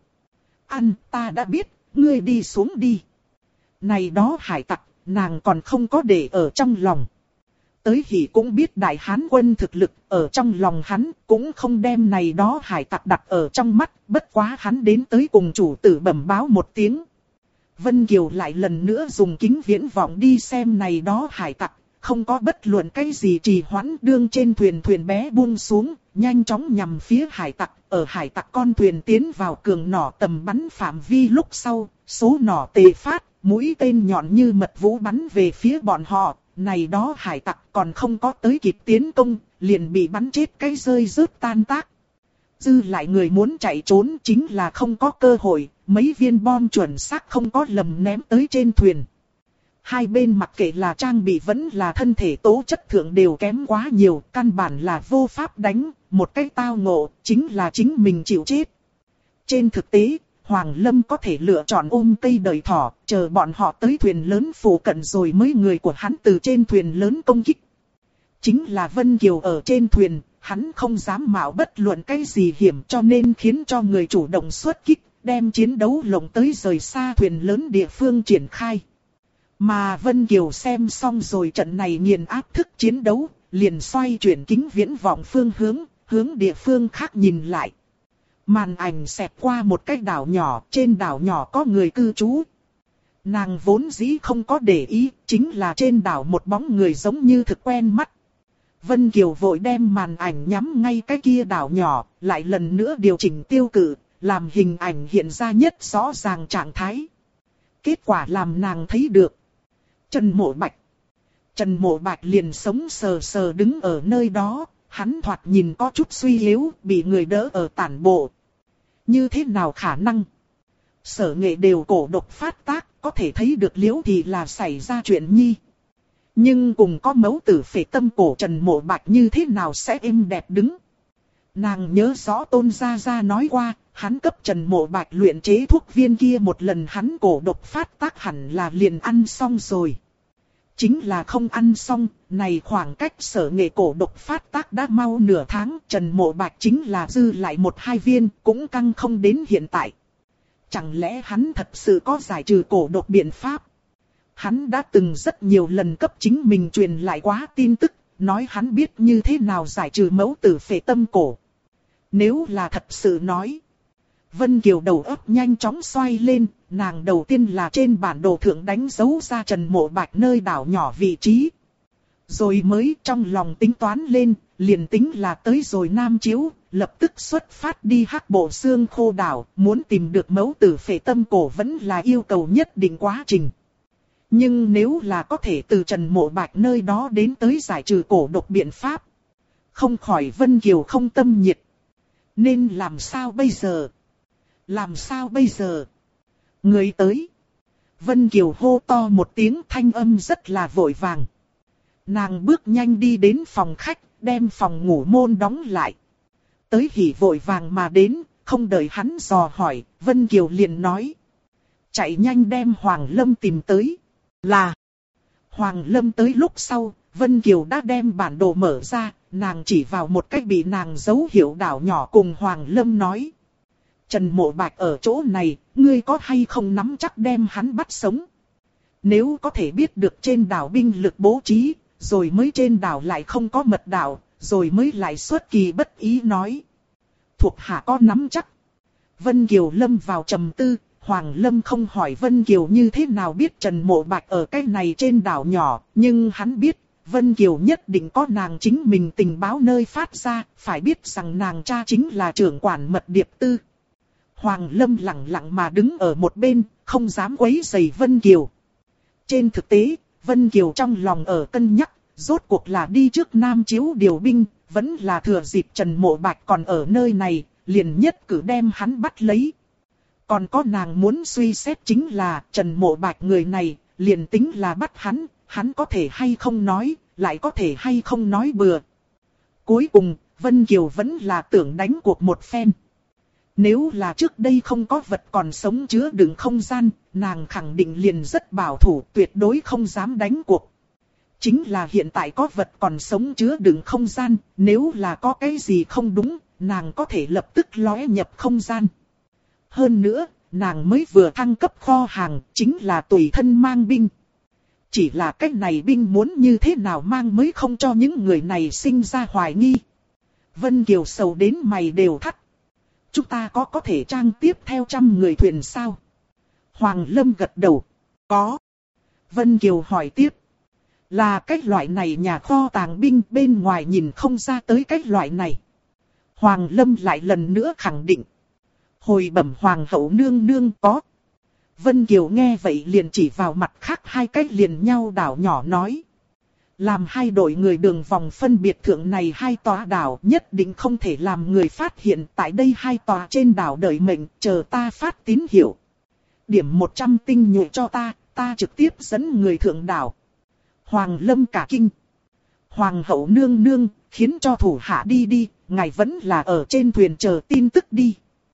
Ta đã biết, ngươi đi xuống đi. Này đó hải tặc, nàng còn không có để ở trong lòng. Tới Hỷ cũng biết Đại Hán quân thực lực, ở trong lòng hắn cũng không đem này đó hải tặc đặt ở trong mắt, bất quá hắn đến tới cùng chủ tử bẩm báo một tiếng. Vân Kiều lại lần nữa dùng kính viễn vọng đi xem này đó hải tặc, không có bất luận cái gì trì hoãn, đương trên thuyền bé buông xuống, nhanh chóng nhằm phía hải tặc, ở hải tặc con thuyền tiến vào cường nỏ tầm bắn phạm vi lúc sau, số nỏ tề phát, mũi tên nhọn như mật vũ bắn về phía bọn họ. Này đó hải tặc còn không có tới kịp tiến công, liền bị bắn chết cái rơi rớt tan tác. Dư lại người muốn chạy trốn chính là không có cơ hội, mấy viên bom chuẩn xác không có lầm ném tới trên thuyền. Hai bên mặc kệ là trang bị vẫn là thân thể tố chất thượng đều kém quá nhiều, căn bản là vô pháp đánh, một cái tao ngộ, chính là chính mình chịu chết. Trên thực tế, Hoàng Lâm có thể lựa chọn ôm cây đợi thỏ, chờ bọn họ tới thuyền lớn phụ cận rồi mới người của hắn từ trên thuyền lớn công kích. Chính là Vân Kiều ở trên thuyền, hắn không dám mạo bất luận cái gì hiểm cho nên khiến cho người chủ động xuất kích, đem chiến đấu lộng tới rời xa thuyền lớn địa phương triển khai. Mà Vân Kiều xem xong rồi trận này nghiền áp thức chiến đấu, liền xoay chuyển kính viễn vọng phương hướng, hướng địa phương khác nhìn lại. Màn ảnh xẹt qua một cái đảo nhỏ, trên đảo nhỏ có người cư trú. Nàng vốn dĩ không có để ý, chính là trên đảo một bóng người giống như thực quen mắt. Vân Kiều vội đem màn ảnh nhắm ngay cái kia đảo nhỏ, lại lần nữa điều chỉnh tiêu cự, làm hình ảnh hiện ra nhất rõ ràng trạng thái. Kết quả làm nàng thấy được. Trần Mộ Bạch. Trần Mộ Bạch liền sống sờ sờ đứng ở nơi đó, hắn thoạt nhìn có chút suy yếu, bị người đỡ ở tản bộ. Như thế nào khả năng? Sở Nghệ đều cổ độc phát tác, có thể thấy được liễu thì là xảy ra chuyện nhi. Nhưng cùng có mẫu tử phệ tâm cổ Trần Mộ Bạch như thế nào sẽ êm đẹp đứng? Nàng nhớ rõ Tôn Gia Gia nói qua, hắn cấp Trần Mộ Bạch luyện chế thuốc viên kia một lần hắn cổ độc phát tác hẳn là liền ăn xong rồi. Chính là không ăn xong, này khoảng cách Sở Nghệ cổ độc phát tác đã mau nửa tháng, Trần Mộ Bạch chính là dư lại 1-2 viên, cũng căng không đến hiện tại. Chẳng lẽ hắn thật sự có giải trừ cổ độc biện pháp? Hắn đã từng rất nhiều lần cấp chính mình truyền lại quá tin tức, nói hắn biết như thế nào giải trừ mẫu tử phệ tâm cổ. Nếu là thật sự nói. Vân Kiều đầu óc nhanh chóng xoay lên, nàng đầu tiên là trên bản đồ thượng đánh dấu ra Trần Mộ Bạch nơi đảo nhỏ vị trí. Rồi mới trong lòng tính toán lên, liền tính là tới rồi Nam Chiếu, lập tức xuất phát đi Hắc Bộ Xương Khô đảo, muốn tìm được mẫu tử phệ tâm cổ vẫn là yêu cầu nhất định quá trình. Nhưng nếu là có thể từ Trần Mộ Bạch nơi đó đến tới giải trừ cổ độc biện pháp, không khỏi Vân Kiều không tâm nhiệt. Nên làm sao bây giờ? Làm sao bây giờ? Người tới. Vân Kiều hô to một tiếng, thanh âm rất là vội vàng. Nàng bước nhanh đi đến phòng khách, đem phòng ngủ môn đóng lại. Tới Hỉ vội vàng mà đến, không đợi hắn dò hỏi, Vân Kiều liền nói. Chạy nhanh đem Hoàng Lâm tìm tới. Là. Hoàng Lâm tới lúc sau, Vân Kiều đã đem bản đồ mở ra, nàng chỉ vào một cách bị nàng dấu hiệu đảo nhỏ cùng Hoàng Lâm nói. Trần Mộ Bạch ở chỗ này, ngươi có hay không nắm chắc đem hắn bắt sống? Nếu có thể biết được trên đảo binh lực bố trí, rồi mới trên đảo lại không có mật đảo, rồi mới lại xuất kỳ bất ý nói. Thuộc hạ có nắm chắc. Vân Kiều lâm vào trầm tư, Hoàng Lâm không hỏi Vân Kiều như thế nào biết Trần Mộ Bạch ở cái này trên đảo nhỏ, nhưng hắn biết, Vân Kiều nhất định có nàng chính mình tình báo nơi phát ra, phải biết rằng nàng cha chính là trưởng quản mật điệp tư. Hoàng Lâm lặng lặng mà đứng ở một bên, không dám quấy rầy Vân Kiều. Trên thực tế, Vân Kiều trong lòng ở cân nhắc, rốt cuộc là đi trước Nam Chiếu điều binh, vẫn là thừa dịp Trần Mộ Bạch còn ở nơi này, liền nhất cử đem hắn bắt lấy. Còn có nàng muốn suy xét chính là Trần Mộ Bạch người này, liền tính là bắt hắn có thể hay không nói, lại có thể hay không nói bừa. Cuối cùng, Vân Kiều vẫn là tưởng đánh cuộc một phen. Nếu là trước đây không có vật còn sống chứa đựng không gian, nàng khẳng định liền rất bảo thủ, tuyệt đối không dám đánh cuộc. Chính là hiện tại có vật còn sống chứa đựng không gian, nếu là có cái gì không đúng, nàng có thể lập tức lóe nhập không gian. Hơn nữa, nàng mới vừa thăng cấp kho hàng, chính là tùy thân mang binh. Chỉ là cách này binh muốn như thế nào mang mới không cho những người này sinh ra hoài nghi. Vân Kiều sầu đến mày đều thắt. Chúng ta có thể trang tiếp theo 100 người thuyền sao? Hoàng Lâm gật đầu. Có. Vân Kiều hỏi tiếp. Là cách loại này nhà kho tàng binh bên ngoài nhìn không ra tới cách loại này. Hoàng Lâm lại lần nữa khẳng định. Hồi bẩm Hoàng hậu nương nương có. Vân Kiều nghe vậy liền chỉ vào mặt khác hai cách liền nhau đảo nhỏ nói. Làm hai đội người đường vòng phân biệt thượng này hai tòa đảo nhất định không thể làm người phát hiện tại đây hai tòa trên đảo đợi mệnh chờ ta phát tín hiệu. Điểm 100 tinh nhuệ cho ta trực tiếp dẫn người thượng đảo. Hoàng Lâm cả kinh. Hoàng hậu nương nương khiến cho thủ hạ đi, ngài vẫn là ở trên thuyền chờ tin tức đi.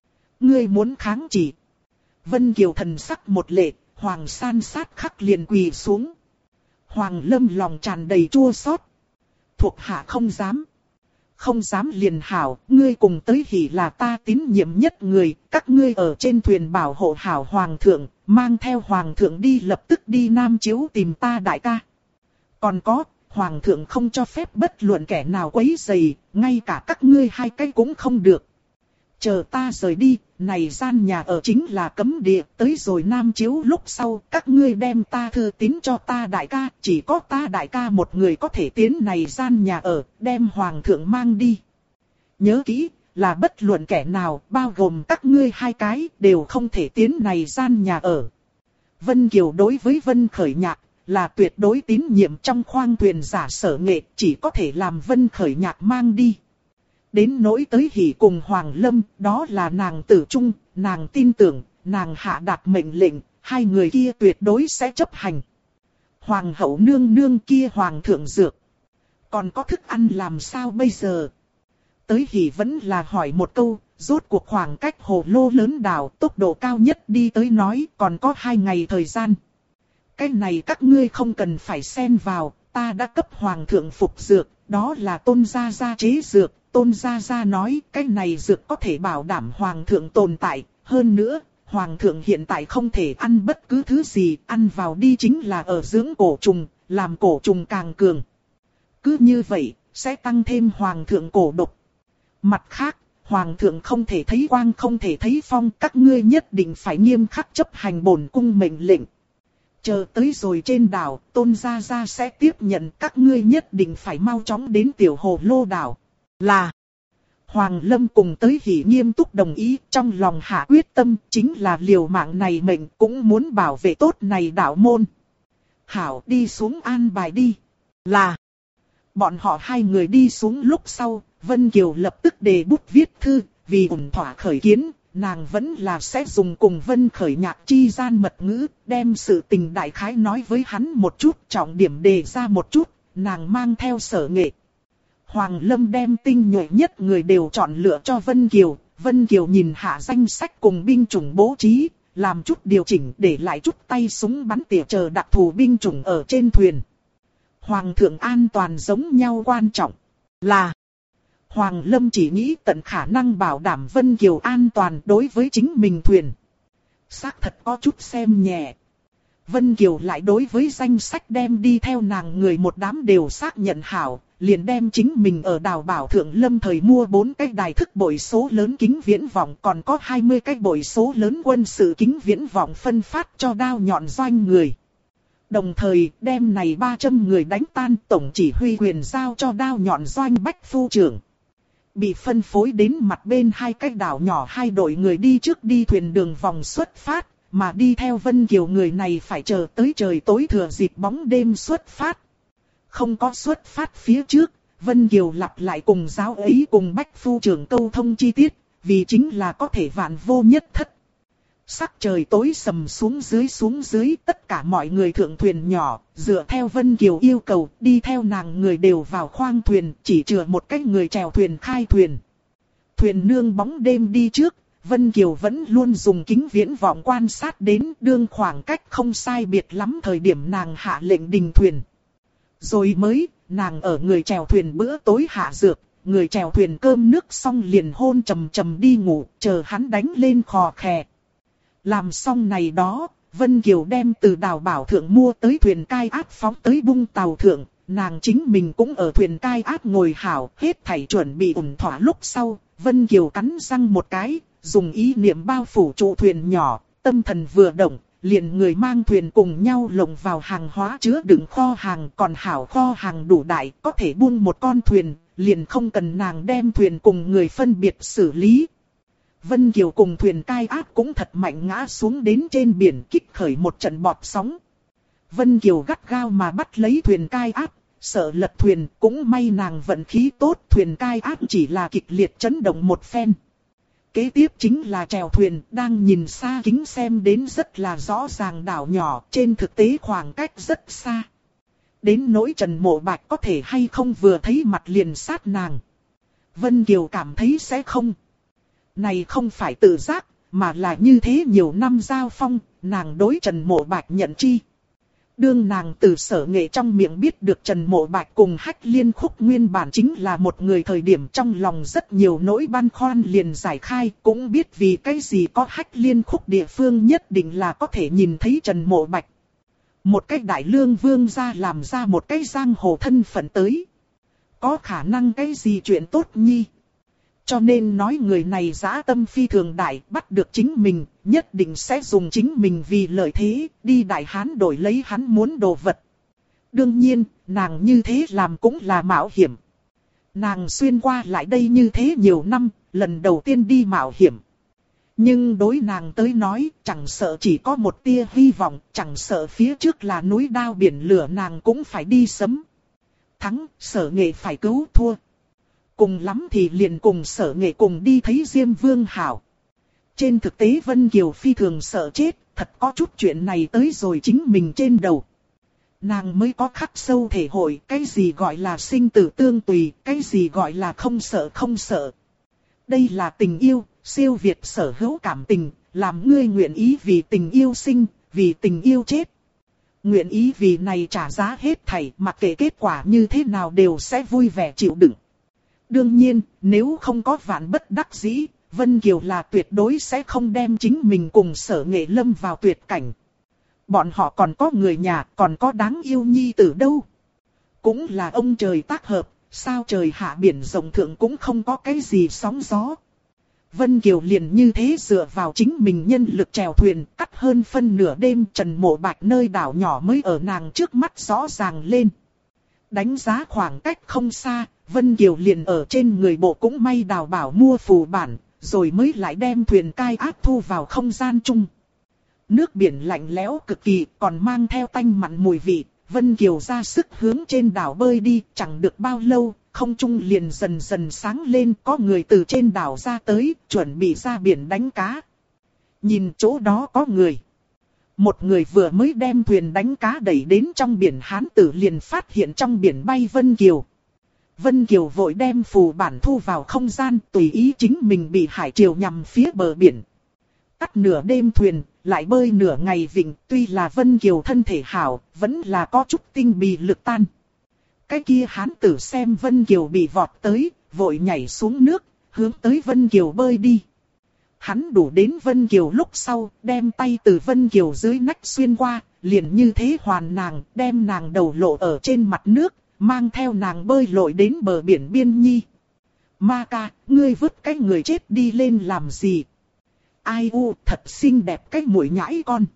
ngươi muốn kháng chỉ. Vân Kiều thần sắc một lệ, Hoàng San sát khắc liền quỳ xuống. Hoàng Lâm lòng tràn đầy chua xót. Thuộc hạ không dám. Không dám liền hảo, ngươi cùng tới Hỉ là ta tín nhiệm nhất người, các ngươi ở trên thuyền bảo hộ hảo Hoàng thượng, mang theo Hoàng thượng đi lập tức đi Nam Chiếu tìm ta đại ca. Còn có, Hoàng thượng không cho phép bất luận kẻ nào quấy rầy, ngay cả các ngươi hai cái cũng không được. Chờ ta rời đi, này gian nhà ở chính là cấm địa, tới rồi Nam Chiếu lúc sau, các ngươi đem ta thư tín cho ta đại ca, chỉ có ta đại ca một người có thể tiến này gian nhà ở, đem Hoàng thượng mang đi. Nhớ kỹ, là bất luận kẻ nào, bao gồm các ngươi hai cái, đều không thể tiến này gian nhà ở. Vân Kiều đối với Vân Khởi Nhạc, là tuyệt đối tín nhiệm trong khoang thuyền giả Sở Nghệ, chỉ có thể làm Vân Khởi Nhạc mang đi. Đến nỗi tới Hỉ cùng Hoàng Lâm, đó là nàng tử trung, nàng tin tưởng, nàng hạ đạt mệnh lệnh, hai người kia tuyệt đối sẽ chấp hành. Hoàng hậu nương nương kia Hoàng thượng dược. Còn có thức ăn làm sao bây giờ? Tới Hỉ vẫn là hỏi một câu, rốt cuộc khoảng cách hồ lô lớn đảo, tốc độ cao nhất đi tới nói còn có 2 ngày thời gian. Cái này các ngươi không cần phải xen vào, ta đã cấp Hoàng thượng phục dược, đó là Tôn gia gia chế dược. Tôn gia gia nói cái này dược có thể bảo đảm Hoàng thượng tồn tại, hơn nữa, Hoàng thượng hiện tại không thể ăn bất cứ thứ gì, ăn vào đi chính là ở dưỡng cổ trùng, làm cổ trùng càng cường. Cứ như vậy, sẽ tăng thêm Hoàng thượng cổ độc. Mặt khác, Hoàng thượng không thể thấy quang không thể thấy phong, các ngươi nhất định phải nghiêm khắc chấp hành bổn cung mệnh lệnh. Chờ tới rồi trên đảo, Tôn gia gia sẽ tiếp nhận các ngươi nhất định phải mau chóng đến tiểu hồ lô đảo. Là Hoàng Lâm cùng tới Hỉ nghiêm túc đồng ý, trong lòng hạ quyết tâm chính là liều mạng này mệnh cũng muốn bảo vệ tốt này đạo môn. Hảo đi xuống an bài đi. Là bọn họ hai người đi xuống lúc sau, Vân Kiều lập tức đề bút viết thư, vì ổn thỏa khởi kiến, nàng vẫn là sẽ dùng cùng Vân Khởi Nhạc chi gian mật ngữ, đem sự tình đại khái nói với hắn một chút, trọng điểm đề ra một chút, nàng mang theo Sở Nghệ. Hoàng Lâm đem tinh nhuệ nhất người đều chọn lựa cho Vân Kiều. Vân Kiều nhìn hạ danh sách cùng binh chủng bố trí, làm chút điều chỉnh để lại chút tay súng bắn tỉa chờ đặc thù binh chủng ở trên thuyền. Hoàng thượng an toàn giống nhau quan trọng. Là Hoàng Lâm chỉ nghĩ tận khả năng bảo đảm Vân Kiều an toàn đối với chính mình thuyền. Xác thật có chút xem nhẹ. Vân Kiều lại đối với danh sách đem đi theo nàng người một đám đều xác nhận hảo, liền đem chính mình ở đảo Bảo Thượng Lâm thời mua 4 cái đài thức bội số lớn kính viễn vọng, còn có 20 cái bội số lớn quân sự kính viễn vọng phân phát cho đao nhọn doanh người. Đồng thời đem này 300 người đánh tan, tổng chỉ huy quyền giao cho đao nhọn doanh bách phu trưởng. Bị phân phối đến mặt bên hai cái đảo nhỏ, hai đội người đi trước đi thuyền đường vòng xuất phát, mà đi theo Vân Kiều người này phải chờ tới trời tối thừa dịp bóng đêm xuất phát. Không có xuất phát phía trước, Vân Kiều lặp lại cùng giáo ấy cùng bách phu trưởng câu thông chi tiết, vì chính là có thể vạn vô nhất thất. Sắc trời tối sầm xuống dưới tất cả mọi người thượng thuyền nhỏ, dựa theo Vân Kiều yêu cầu, đi theo nàng người đều vào khoang thuyền, chỉ chừa một cái người chèo thuyền khai thuyền. Thuyền nương bóng đêm đi trước, Vân Kiều vẫn luôn dùng kính viễn vọng quan sát đến đương khoảng cách không sai biệt lắm thời điểm nàng hạ lệnh đình thuyền. Rồi mới, nàng ở người chèo thuyền bữa tối hạ dược, người chèo thuyền cơm nước xong liền hôn trầm trầm đi ngủ, chờ hắn đánh lên khò khè. Làm xong này đó, Vân Kiều đem từ đảo Bảo Thượng mua tới thuyền cai ác phóng tới bung tàu thượng, nàng chính mình cũng ở thuyền cai ác ngồi hảo, hết thảy chuẩn bị ổn thỏa lúc sau, Vân Kiều cắn răng một cái, dùng ý niệm bao phủ trụ thuyền nhỏ, tâm thần vừa động, liền người mang thuyền cùng nhau lồng vào hàng hóa chứa đựng kho hàng, còn hảo kho hàng đủ đại, có thể buông một con thuyền, liền không cần nàng đem thuyền cùng người phân biệt xử lý. Vân Kiều cùng thuyền cai ác cũng thật mạnh ngã xuống đến trên biển, kích khởi một trận bọt sóng. Vân Kiều gắt gao mà bắt lấy thuyền cai ác, sợ lật thuyền, cũng may nàng vận khí tốt, thuyền cai ác chỉ là kịch liệt chấn động một phen. Kế tiếp chính là chèo thuyền, đang nhìn xa kính xem đến rất là rõ ràng đảo nhỏ, trên thực tế khoảng cách rất xa. Đến nỗi Trần Mộ Bạch có thể hay không vừa thấy mặt liền sát nàng. Vân Kiều cảm thấy sẽ không. Này không phải tự giác, mà là như thế nhiều năm giao phong, nàng đối Trần Mộ Bạch nhận chi. Đương nàng từ Sở Nghệ trong miệng biết được Trần Mộ Bạch cùng Hách Liên Khúc nguyên bản chính là một người thời điểm, trong lòng rất nhiều nỗi băn khoăn liền giải khai, cũng biết vì cái gì có Hách Liên Khúc địa phương nhất định là có thể nhìn thấy Trần Mộ Bạch. Một cái đại lương vương gia làm ra một cái giang hồ thân phận tới. Có khả năng cái gì chuyện tốt nhi. Cho nên nói người này dã tâm phi thường đại, bắt được chính mình, nhất định sẽ dùng chính mình vì lợi thế, đi Đại Hán đổi lấy hắn muốn đồ vật. Đương nhiên, nàng như thế làm cũng là mạo hiểm. Nàng xuyên qua lại đây như thế nhiều năm, lần đầu tiên đi mạo hiểm. Nhưng đối nàng tới nói, chẳng sợ chỉ có một tia hy vọng, chẳng sợ phía trước là núi đao biển lửa, nàng cũng phải đi sấm. Thắng, Sở Nghệ phải cứu, thua. Cùng lắm thì liền cùng Sở Nghệ cùng đi thấy Diêm Vương hảo. Trên thực tế Vân Kiều phi thường sợ chết, thật có chút chuyện này tới rồi chính mình trên đầu. Nàng mới có khắc sâu thể hội, cái gì gọi là sinh tử tương tùy, cái gì gọi là không sợ không sợ. Đây là tình yêu, siêu việt sở hữu cảm tình, làm ngươi nguyện ý vì tình yêu sinh, vì tình yêu chết. Nguyện ý vì này trả giá hết thảy, mặc kệ kết quả như thế nào đều sẽ vui vẻ chịu đựng. Đương nhiên, nếu không có vạn bất đắc dĩ, Vân Kiều là tuyệt đối sẽ không đem chính mình cùng Sở Nghệ lâm vào tuyệt cảnh. Bọn họ còn có người nhà, còn có đáng yêu nhi tử đâu. Cũng là ông trời tác hợp, sao trời hạ biển rộng thượng cũng không có cái gì sóng gió. Vân Kiều liền như thế dựa vào chính mình nhân lực chèo thuyền, cắt hơn phân nửa đêm, Trần Mộ Bạch nơi đảo nhỏ mới ở nàng trước mắt rõ ràng lên. Đánh giá khoảng cách không xa, Vân Kiều liền ở trên người bộ cũng may đào bảo mua phù bản, rồi mới lại đem thuyền cai áp thu vào không gian chung. Nước biển lạnh lẽo cực kỳ, còn mang theo tanh mặn mùi vị. Vân Kiều ra sức hướng trên đảo bơi đi, chẳng được bao lâu, không trung liền dần dần sáng lên, có người từ trên đảo ra tới, chuẩn bị ra biển đánh cá. Nhìn chỗ đó có người. Một người vừa mới đem thuyền đánh cá đẩy đến trong biển, hán tử liền phát hiện trong biển bay Vân Kiều. Vân Kiều vội đem phù bản thu vào không gian, tùy ý chính mình bị hải triều nhằm phía bờ biển. Cắt nửa đêm thuyền, lại bơi nửa ngày vịnh, tuy là Vân Kiều thân thể hảo, vẫn là có chút tinh bì lực tan. Cái kia hán tử xem Vân Kiều bị vọt tới, vội nhảy xuống nước, hướng tới Vân Kiều bơi đi. Hắn đủ đến Vân Kiều lúc sau, đem tay từ Vân Kiều dưới nách xuyên qua, liền như thế hoàn nàng, đem nàng đầu lộ ở trên mặt nước, mang theo nàng bơi lội đến bờ biển biên nhi. Ma ca, ngươi vứt cái người chết đi lên làm gì? Ai u, thật xinh đẹp cái muội nhãi con.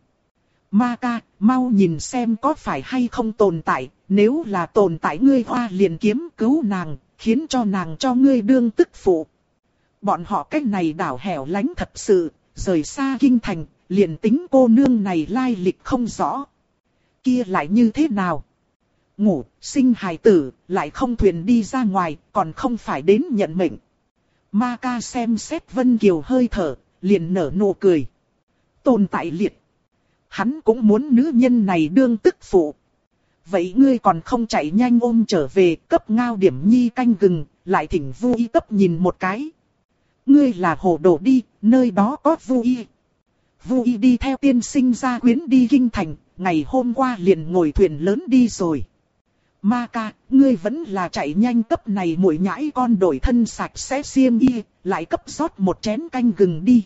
Ma ca, mau nhìn xem có phải hay không tồn tại, nếu là tồn tại ngươi hoa liền kiếm cứu nàng, khiến cho nàng cho ngươi đương tức phụ. Bọn họ cách này đảo hẻo lánh thật sự, rời xa kinh thành, liền tính cô nương này lai lịch không rõ. Kia lại như thế nào? Ngủ, sinh hài tử, lại không thuyền đi ra ngoài, còn không phải đến nhận mệnh. Ma ca xem xét Vân Kiều hơi thở, liền nở nụ cười. Tồn tại liệt. Hắn cũng muốn nữ nhân này đương tức phụ. Vậy ngươi còn không chạy nhanh ôm trở về, cấp ngao điểm nhi canh gừng, lại thỉnh Vu Y cấp nhìn một cái. Ngươi là hồ đồ đi, nơi đó có Vu Y. Vu Y đi theo tiên sinh gia quyến đi kinh thành, ngày hôm qua liền ngồi thuyền lớn đi rồi. Ma ca, ngươi vẫn là chạy nhanh cấp này muội nhãi con đổi thân sạch sẽ xiêm y, lại cấp rót một chén canh gừng đi.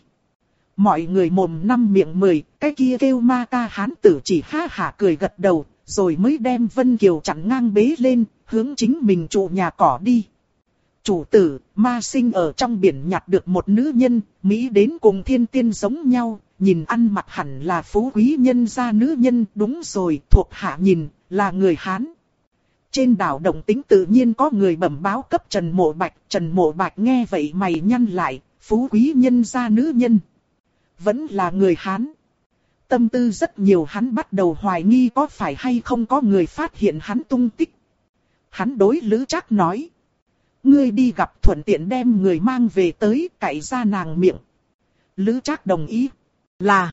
Mọi người mồm năm miệng mười, cái kia kêu ma ca hán tử chỉ ha hả cười gật đầu, rồi mới đem Vân Kiều chặn ngang bế lên, hướng chính mình trụ nhà cỏ đi. Chủ tử, ma sinh ở trong biển nhặt được một nữ nhân, Mỹ đến cùng thiên tiên giống nhau, nhìn ăn mặc hẳn là phú quý nhân gia nữ nhân, đúng rồi, thuộc hạ nhìn, là người Hán. Trên đảo Động Tĩnh tự nhiên có người bẩm báo cấp Trần Mộ Bạch. Trần Mộ Bạch nghe vậy mày nhăn lại, phú quý nhân gia nữ nhân. Vẫn là người Hán. Tâm tư rất nhiều, hắn bắt đầu hoài nghi có phải hay không có người phát hiện hắn tung tích. Hắn đối Lữ Trác nói. Ngươi đi gặp thuận tiện đem người mang về tới, cạy ra nàng miệng. Lữ Trác đồng ý. Là.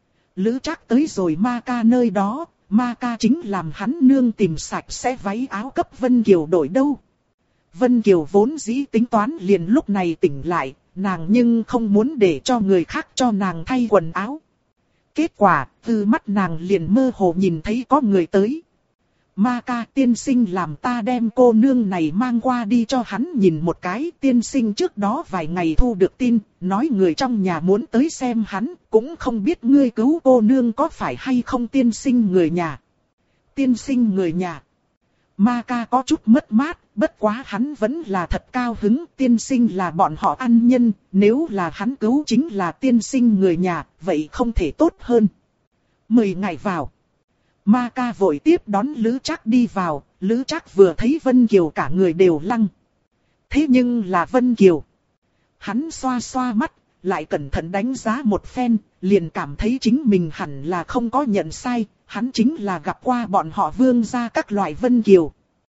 Lữ Trác tới rồi Ma ca nơi đó. Ma ca chính làm hắn nương tìm sạch sẽ váy áo cấp Vân Kiều đổi đâu. Vân Kiều vốn dĩ tính toán liền lúc này tỉnh lại, nàng nhưng không muốn để cho người khác cho nàng thay quần áo. Kết quả, từ mắt nàng liền mơ hồ nhìn thấy có người tới. Ma Ca tiên sinh làm ta đem cô nương này mang qua đi cho hắn nhìn một cái. Tiên sinh trước đó vài ngày thu được tin, nói người trong nhà muốn tới xem hắn, cũng không biết ngươi cứu cô nương có phải hay không tiên sinh người nhà. Tiên sinh người nhà. Ma Ca có chút mất mát, bất quá hắn vẫn là thật cao hứng. Tiên sinh là bọn họ ăn nhân, nếu là hắn cứu chính là tiên sinh người nhà, vậy không thể tốt hơn. 10 ngày vào. Ma Ca vội tiếp đón Lữ Trác đi vào, Lữ Trác vừa thấy Vân Kiều cả người đều lăng. Thế nhưng là Vân Kiều. Hắn xoa xoa mắt, lại cẩn thận đánh giá một phen, liền cảm thấy chính mình hẳn là không có nhận sai, hắn chính là gặp qua bọn họ Vương gia các loại Vân Kiều.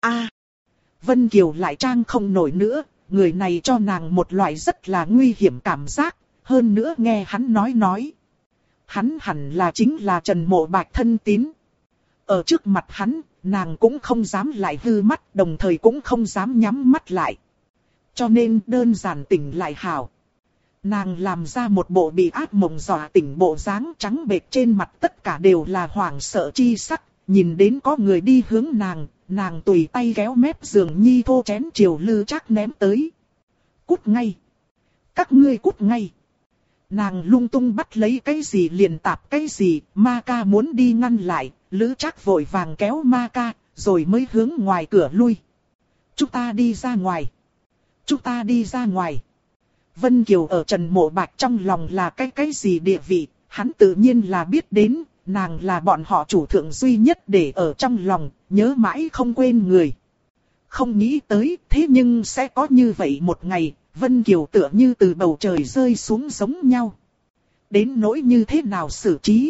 Vân Kiều lại trang không nổi nữa, người này cho nàng một loại rất là nguy hiểm cảm giác, hơn nữa nghe hắn nói. Hắn hẳn là chính là Trần Mộ Bạch thân tín. Ở trước mặt hắn, nàng cũng không dám lại hư mắt, đồng thời cũng không dám nhắm mắt lại. Cho nên đơn giản tỉnh lại hảo. Nàng làm ra một bộ bị ác mộng dọa tỉnh bộ dáng trắng bệch, trên mặt tất cả đều là hoảng sợ chi sắc. Nhìn đến có người đi hướng nàng tùy tay kéo mép giường nhi thô chén chiều Lữ Trác ném tới. Cút ngay! Các ngươi cút ngay! Nàng lung tung bắt lấy cái gì liền tạp cái gì, Ma Ca muốn đi ngăn lại, Lữ Trác vội vàng kéo Ma Ca, rồi mới hướng ngoài cửa lui. Chúng ta đi ra ngoài! Chúng ta đi ra ngoài! Vân Kiều ở Trần Mộ Bạch trong lòng là cái gì địa vị, hắn tự nhiên là biết đến, nàng là bọn họ chủ thượng duy nhất để ở trong lòng, nhớ mãi không quên người. Không nghĩ tới, thế nhưng sẽ có như vậy một ngày, Vân Kiều tựa như từ bầu trời rơi xuống giống nhau. Đến nỗi như thế nào xử trí?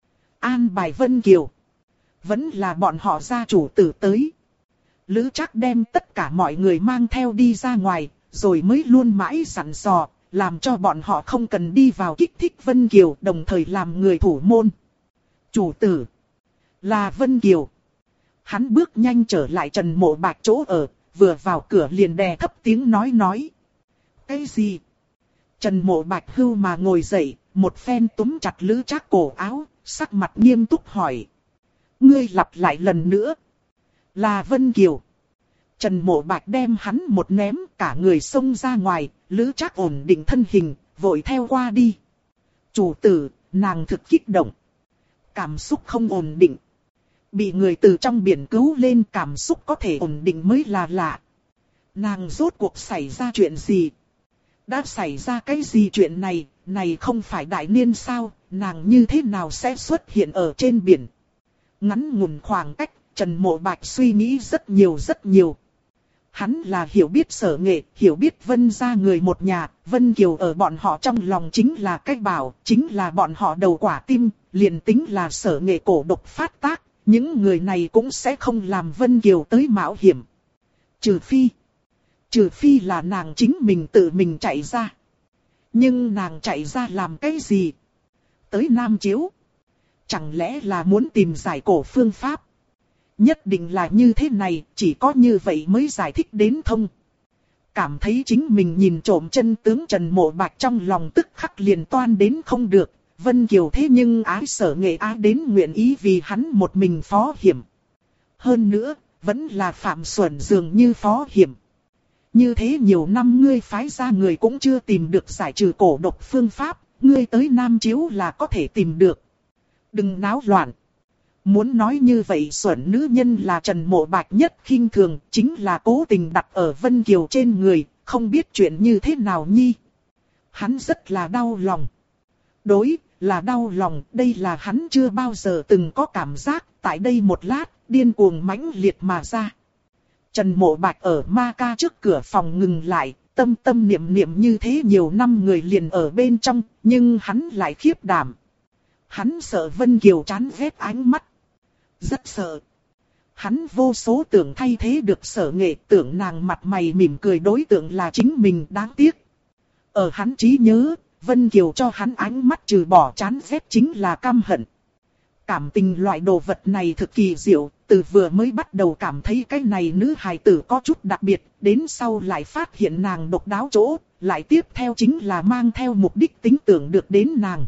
An bài Vân Kiều. Vẫn là bọn họ gia chủ tử tới. Lữ Trác đem tất cả mọi người mang theo đi ra ngoài, rồi mới luôn mãi dặn dò, làm cho bọn họ không cần đi vào kích thích Vân Kiều, đồng thời làm người thủ môn. Chủ tử là Vân Kiều. Hắn bước nhanh trở lại Trần Mộ Bạch chỗ ở, vừa vào cửa liền đè thấp tiếng nói. Cái gì? Trần Mộ Bạch hưu mà ngồi dậy, một phen túm chặt Lữ Trác cổ áo, sắc mặt nghiêm túc hỏi. Ngươi lặp lại lần nữa. Là Vân Kiều. Trần Mộ Bạch đem hắn một ném, cả người xông ra ngoài, Lữ Trác ổn định thân hình, vội theo qua đi. Chủ tử, nàng thực kích động. Cảm xúc không ổn định. Bị người từ trong biển cứu lên, cảm xúc có thể ổn định mới là lạ. Nàng rốt cuộc xảy ra chuyện gì? Đã xảy ra cái gì chuyện này? Này không phải đại niên sao? Nàng như thế nào sẽ xuất hiện ở trên biển? Ngắn ngủn khoảng cách, Trần Mộ Bạch suy nghĩ rất nhiều. Hắn là hiểu biết Sở Nghệ, hiểu biết Vân gia người một nhà, Vân Kiều ở bọn họ trong lòng chính là cách bảo, chính là bọn họ đầu quả tim, liền tính là Sở Nghệ cổ độc phát tác, những người này cũng sẽ không làm Vân Kiều tới mạo hiểm. Trừ phi là nàng chính mình tự mình chạy ra. Nhưng nàng chạy ra làm cái gì? Tới Nam Chiếu. Chẳng lẽ là muốn tìm giải cổ phương pháp? Nhất định là như thế này, chỉ có như vậy mới giải thích đến thông. Cảm thấy chính mình nhìn trộm chân tướng Trần Mộ Bạch trong lòng tức khắc liền toan đến không được. Vân Kiều thế nhưng ái Sở Nghệ ái đến nguyện ý vì hắn một mình phó hiểm. Hơn nữa, vẫn là Phạm Xuẩn dường như phó hiểm. Như thế nhiều năm ngươi phái ra người cũng chưa tìm được giải trừ cổ độc phương pháp, ngươi tới Nam Chiếu là có thể tìm được. Đừng náo loạn. Muốn nói như vậy Xuẩn nữ nhân là Trần Mộ Bạch nhất khinh thường, chính là cố tình đặt ở Vân Kiều trên người, không biết chuyện như thế nào nhi. Hắn rất là đau lòng. Đối, là đau lòng, đây là hắn chưa bao giờ từng có cảm giác, tại đây một lát, điên cuồng mãnh liệt mà ra. Trần Mộ Bạch ở Ma Ca trước cửa phòng ngừng lại, tâm niệm như thế nhiều năm người liền ở bên trong, nhưng hắn lại khiếp đảm. Hắn sợ Vân Kiều chán ghét ánh mắt. Rất sợ. Hắn vô số tưởng thay thế được Sở Nghệ, tưởng nàng mặt mày mỉm cười đối tượng là chính mình, đáng tiếc. Ở hắn trí nhớ, Vân Kiều cho hắn ánh mắt trừ bỏ chán ghét chính là căm hận. Cảm tình loại đồ vật này thực kỳ diệu, từ vừa mới bắt đầu cảm thấy cái này nữ hài tử có chút đặc biệt, đến sau lại phát hiện nàng độc đáo chỗ, lại tiếp theo chính là mang theo mục đích tính tưởng được đến nàng.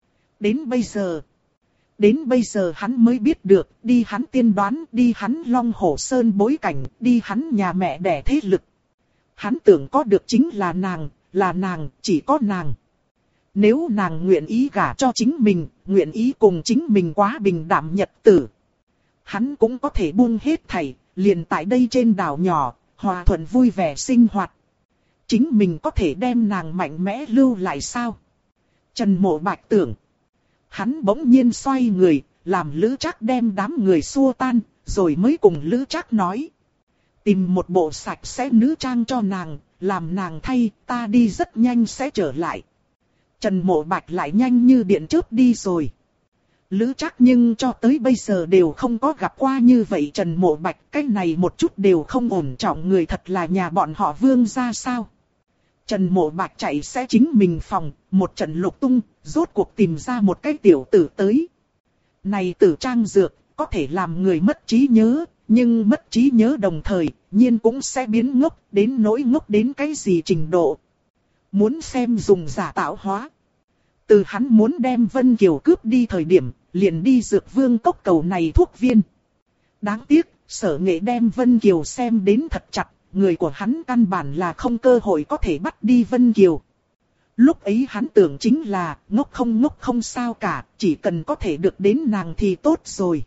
Đến bây giờ hắn mới biết được, đi hắn tiên đoán, đi hắn Long Hổ Sơn bối cảnh, đi hắn nhà mẹ đẻ thế lực. Hắn tưởng có được chính là nàng, chỉ có nàng. Nếu nàng nguyện ý gả cho chính mình, nguyện ý cùng chính mình quá bình đạm nhật tử, hắn cũng có thể buông hết thảy, liền tại đây trên đảo nhỏ, hòa thuận vui vẻ sinh hoạt. Chính mình có thể đem nàng mạnh mẽ lưu lại sao? Trần Mộ Bạch tưởng. Hắn bỗng nhiên xoay người, làm Lữ Trác đem đám người xua tan, rồi mới cùng Lữ Trác nói. Tìm một bộ sạch sẽ nữ trang cho nàng, làm nàng thay, ta đi rất nhanh sẽ trở lại. Trần Mộ Bạch lại nhanh như điện chớp đi rồi. Lữ Trác nhưng cho tới bây giờ đều không có gặp qua như vậy Trần Mộ Bạch, cái này một chút đều không ổn trọng, người thật là nhà bọn họ Vương gia sao? Trần Mộ Bạch chạy xe chính mình phòng, một trận lục tung, rốt cuộc tìm ra một cái tiểu tử tới. Này tử trang dược, có thể làm người mất trí nhớ, nhưng mất trí nhớ đồng thời, nhiên cũng sẽ biến ngốc, đến nỗi ngốc đến cái gì trình độ. Muốn xem dùng giả tạo hóa. Từ hắn muốn đem Vân Kiều cướp đi thời điểm, liền đi Dược Vương cốc cầu này thuốc viên. Đáng tiếc, Sở Nghệ đem Vân Kiều xem đến thật chặt, người của hắn căn bản là không cơ hội có thể bắt đi Vân Kiều. Lúc ấy hắn tưởng chính là, ngốc không sao cả, chỉ cần có thể được đến nàng thì tốt rồi.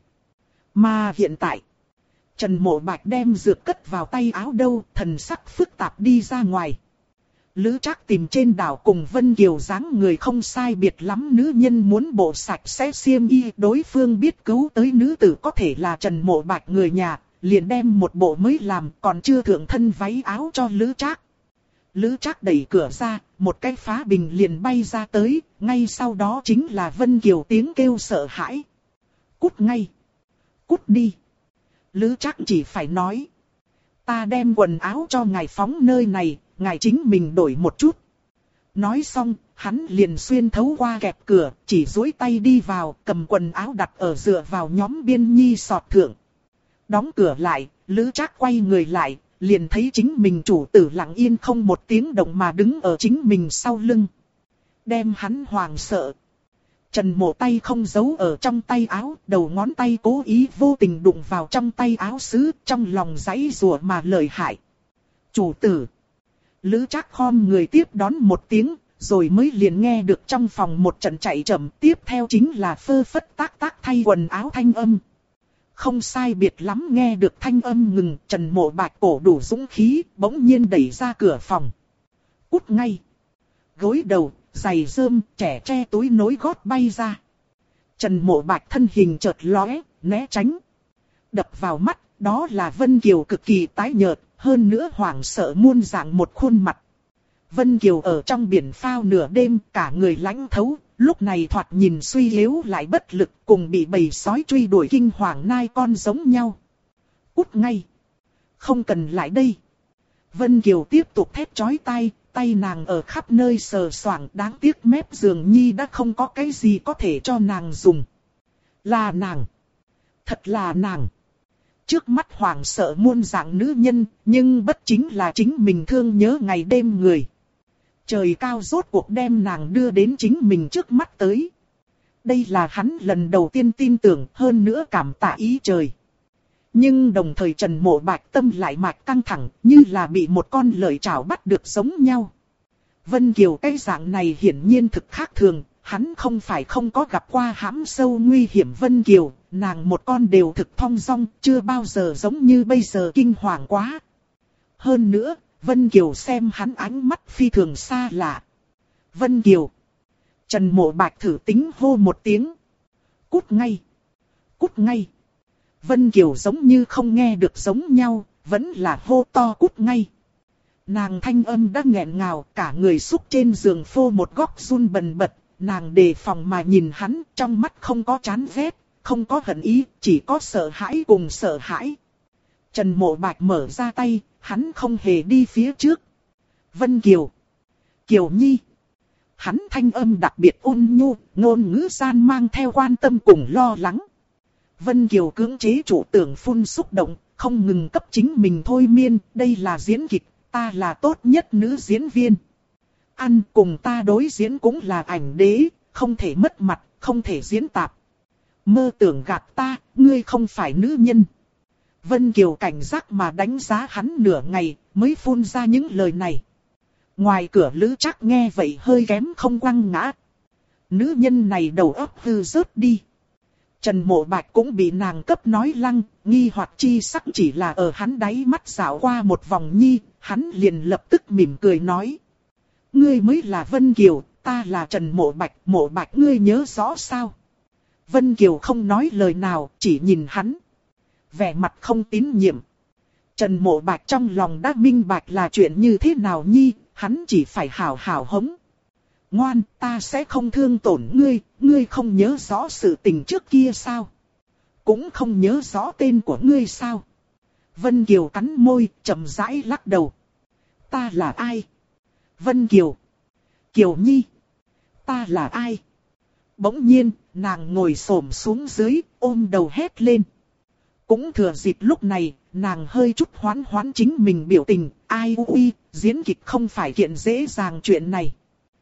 Mà hiện tại, Trần Mộ Bạch đem dược cất vào tay áo đâu, thần sắc phức tạp đi ra ngoài. Lữ Trác tìm trên đảo cùng Vân Kiều dáng người không sai biệt lắm nữ nhân muốn bộ sạch sẽ xiêm y, đối phương biết cứu tới nữ tử có thể là Trần Mộ Bạch người nhà, liền đem một bộ mới làm, còn chưa thượng thân váy áo cho Lữ Trác. Lữ Trác đẩy cửa ra, một cái phá bình liền bay ra tới, ngay sau đó chính là Vân Kiều tiếng kêu sợ hãi. Cút ngay! Cút đi! Lữ Trác chỉ phải nói. Ta đem quần áo cho ngài phóng nơi này, ngài chính mình đổi một chút. Nói xong, hắn liền xuyên thấu qua kẹp cửa, chỉ duỗi tay đi vào, cầm quần áo đặt ở dựa vào nhóm biên nhi sọt thượng. Đóng cửa lại, Lữ Trác quay người lại, liền thấy chính mình chủ tử lặng yên không một tiếng động mà đứng ở chính mình sau lưng. Đem hắn hoảng sợ. Trần Mộ tay không giấu ở trong tay áo, đầu ngón tay cố ý vô tình đụng vào trong tay áo sứ, trong lòng giãy giụa mà lợi hại. Chủ tử! Lữ Trác khom người tiếp đón một tiếng, rồi mới liền nghe được trong phòng một trận chạy chậm, tiếp theo chính là phơ phất tác tác thay quần áo thanh âm. Không sai biệt lắm nghe được thanh âm ngừng, Trần Mộ Bạch cổ đủ dũng khí, bỗng nhiên đẩy ra cửa phòng. Cút ngay! Gối đầu, giày rơm, trẻ tre túi nối gót bay ra. Trần Mộ Bạch thân hình chợt lóe, né tránh. Đập vào mắt, đó là Vân Kiều cực kỳ tái nhợt, hơn nữa hoảng sợ muôn dạng một khuôn mặt. Vân Kiều ở trong biển phao nửa đêm, cả người lãnh thấu, lúc này thoạt nhìn suy yếu lại bất lực, cùng bị bầy sói truy đuổi kinh hoàng nai con giống nhau. Cút ngay! Không cần lại đây! Vân Kiều tiếp tục thét chói tai, tay nàng ở khắp nơi sờ soạng, đáng tiếc mép giường nhi đã không có cái gì có thể cho nàng dùng. Là nàng! Thật là nàng! Trước mắt hoảng sợ muôn dạng nữ nhân, nhưng bất chính là chính mình thương nhớ ngày đêm người. Trời cao rốt cuộc đem nàng đưa đến chính mình trước mắt tới. Đây là hắn lần đầu tiên tin tưởng, hơn nữa cảm tạ ý trời. Nhưng đồng thời Trần Mộ Bạch tâm lại mạch căng thẳng, như là bị một con lợi chảo bắt được giống nhau. Vân Kiều cái dạng này hiển nhiên thực khác thường, hắn không phải không có gặp qua hãm sâu nguy hiểm Vân Kiều, nàng một con đều thực thong dong, chưa bao giờ giống như bây giờ kinh hoàng quá. Hơn nữa, Vân Kiều xem hắn ánh mắt phi thường xa lạ. Vân Kiều! Trần Mộ Bạch thử tính hô một tiếng. Cút ngay! Cút ngay! Vân Kiều giống như không nghe được giống nhau, vẫn là hô to cút ngay. Nàng thanh âm đã nghẹn ngào, cả người xúc trên giường phô một góc run bần bật, nàng đề phòng mà nhìn hắn, trong mắt không có chán ghét, không có hận ý, chỉ có sợ hãi cùng sợ hãi. Trần Mộ Bạch mở ra tay, hắn không hề đi phía trước. Vân Kiều! Kiều Nhi! Hắn thanh âm đặc biệt ôn nhu, ngôn ngữ gian mang theo quan tâm cùng lo lắng. Vân Kiều cưỡng chế chủ tưởng phun xúc động, không ngừng cấp chính mình thôi miên, đây là diễn kịch, ta là tốt nhất nữ diễn viên. Ăn cùng ta đối diễn cũng là ảnh đế, không thể mất mặt, không thể diễn tạp. Mơ tưởng gạt ta, ngươi không phải nữ nhân. Vân Kiều cảnh giác mà đánh giá hắn nửa ngày, mới phun ra những lời này. Ngoài cửa Lữ Trác nghe vậy hơi kém không quăng ngã. Nữ nhân này đầu óc hư rớt đi. Trần Mộ Bạch cũng bị nàng cấp nói lăng, nghi hoặc chi sắc chỉ là ở hắn đáy mắt dạo qua một vòng nhi, hắn liền lập tức mỉm cười nói. Ngươi mới là Vân Kiều, ta là Trần Mộ Bạch ngươi nhớ rõ sao? Vân Kiều không nói lời nào, chỉ nhìn hắn. Vẻ mặt không tín nhiệm. Trần Mộ Bạch trong lòng đã minh bạch là chuyện như thế nào nhi, hắn chỉ phải hảo hảo hống. Ngoan, ta sẽ không thương tổn ngươi, ngươi không nhớ rõ sự tình trước kia sao? Cũng không nhớ rõ tên của ngươi sao? Vân Kiều cắn môi, chậm rãi lắc đầu. Ta là ai? Vân Kiều. Kiều Nhi. Ta là ai? Bỗng nhiên, nàng ngồi xổm xuống dưới, ôm đầu hét lên. Cũng thừa dịp lúc này, nàng hơi chút hoán chính mình biểu tình. Ai ui, diễn kịch không phải kiện dễ dàng chuyện này.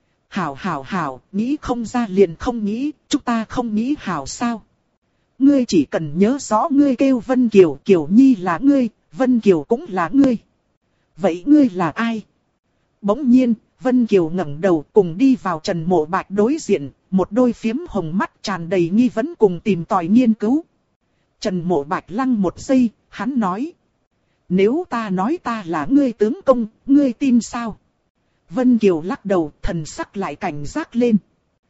Hảo, nghĩ không ra liền không nghĩ, chúng ta không nghĩ hảo sao? Ngươi chỉ cần nhớ rõ ngươi kêu Vân Kiều, Kiều Nhi là ngươi, Vân Kiều cũng là ngươi. Vậy ngươi là ai? Bỗng nhiên, Vân Kiều ngẩng đầu cùng đi vào Trần Mộ Bạch đối diện, một đôi phiếm hồng mắt tràn đầy nghi vấn cùng tìm tòi nghiên cứu. Trần Mộ Bạch lăng một giây, hắn nói. Nếu ta nói ta là ngươi tướng công, ngươi tin sao? Vân Kiều lắc đầu, thần sắc lại cảnh giác lên.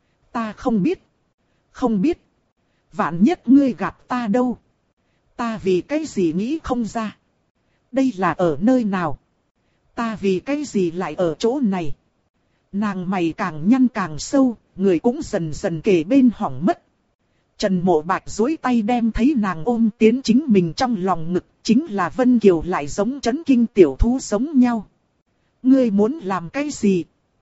Ta không biết. Không biết. Vạn nhất ngươi gặp ta đâu? Ta vì cái gì nghĩ không ra? Đây là ở nơi nào? Ta vì cái gì lại ở chỗ này? Nàng mày càng nhăn càng sâu, người cũng dần dần kề bên hỏng mất. Trần Mộ Bạch duỗi tay đem thấy nàng ôm tiến chính mình trong lòng ngực, chính là Vân Kiều lại giống chấn kinh tiểu thú giống nhau. Ngươi muốn làm cái gì?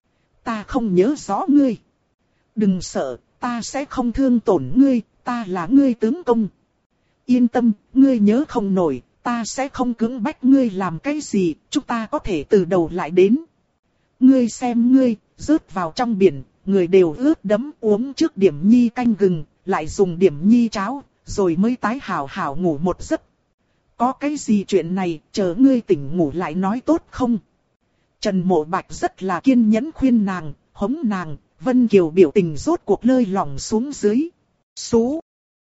Ta không nhớ rõ ngươi. Đừng sợ, ta sẽ không thương tổn ngươi, ta là ngươi tướng công. Yên tâm, ngươi nhớ không nổi, ta sẽ không cưỡng bách ngươi làm cái gì, chúng ta có thể từ đầu lại đến. Ngươi xem ngươi, rớt vào trong biển, người đều ướt đẫm uống trước điểm nhi canh gừng, lại dùng điểm nhi cháo, rồi mới tái hảo hảo ngủ một giấc. Có cái gì chuyện này, chờ ngươi tỉnh ngủ lại nói tốt không? Trần Mộ Bạch rất là kiên nhẫn khuyên nàng, hống nàng, Vân Kiều biểu tình rốt cuộc lơi lỏng xuống dưới. Xú.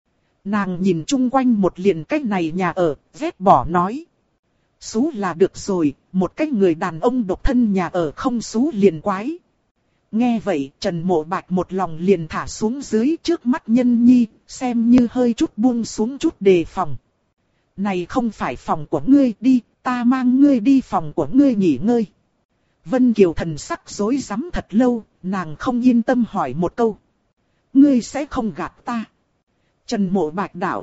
Nàng nhìn chung quanh một liền cách này nhà ở, vét bỏ nói. Xú là được rồi, một cách người đàn ông độc thân nhà ở không xú liền quái. Nghe vậy, Trần Mộ Bạch một lòng liền thả xuống dưới trước mắt nhân nhi, xem như hơi chút buông xuống chút đề phòng. Này không phải phòng của ngươi, đi, ta mang ngươi đi phòng của ngươi nghỉ ngơi. Vân Kiều thần sắc rối rắm thật lâu, nàng không yên tâm hỏi một câu. Ngươi sẽ không gạt ta? Trần Mộ Bạch đạo.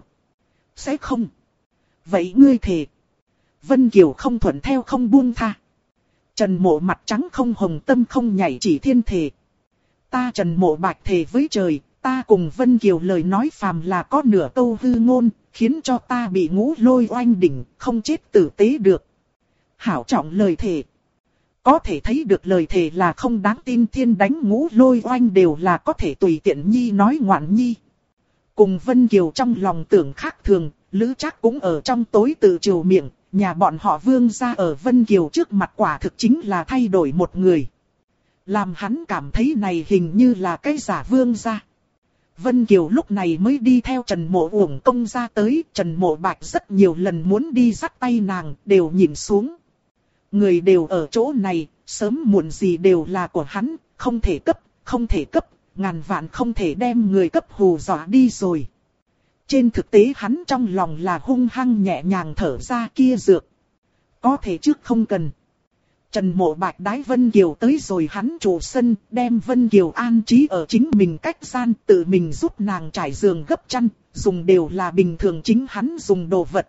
Sẽ không. Vậy ngươi thề. Vân Kiều không thuận theo không buông tha. Trần Mộ mặt trắng không hồng tâm không nhảy chỉ thiên thề. Ta Trần Mộ Bạch thề với trời, ta cùng Vân Kiều lời nói phàm là có nửa câu hư ngôn, khiến cho ta bị ngũ lôi oanh đỉnh, không chết tử tế được. Hảo trọng lời thề. Có thể thấy được lời thề là không đáng tin, thiên đánh ngũ lôi oanh đều là có thể tùy tiện nhi nói ngoạn nhi. Cùng Vân Kiều trong lòng tưởng khác thường, Lữ Trác cũng ở trong tối tự trừ miệng, nhà bọn họ Vương gia ở Vân Kiều trước mặt quả thực chính là thay đổi một người. Làm hắn cảm thấy này hình như là cái giả Vương gia. Vân Kiều lúc này mới đi theo Trần Mộ uổng công ra tới, Trần Mộ Bạch rất nhiều lần muốn đi dắt tay nàng, đều nhìn xuống. Người đều ở chỗ này, sớm muộn gì đều là của hắn, không thể cấp, ngàn vạn không thể đem người cấp hù dọa đi rồi. Trên thực tế hắn trong lòng là hung hăng nhẹ nhàng thở ra kia dược. Có thể trước không cần. Trần Mộ Bạch đái Vân Kiều tới rồi hắn trụ sân, đem Vân Kiều an trí ở chính mình cách gian, tự mình giúp nàng trải giường gấp chăn, dùng đều là bình thường chính hắn dùng đồ vật.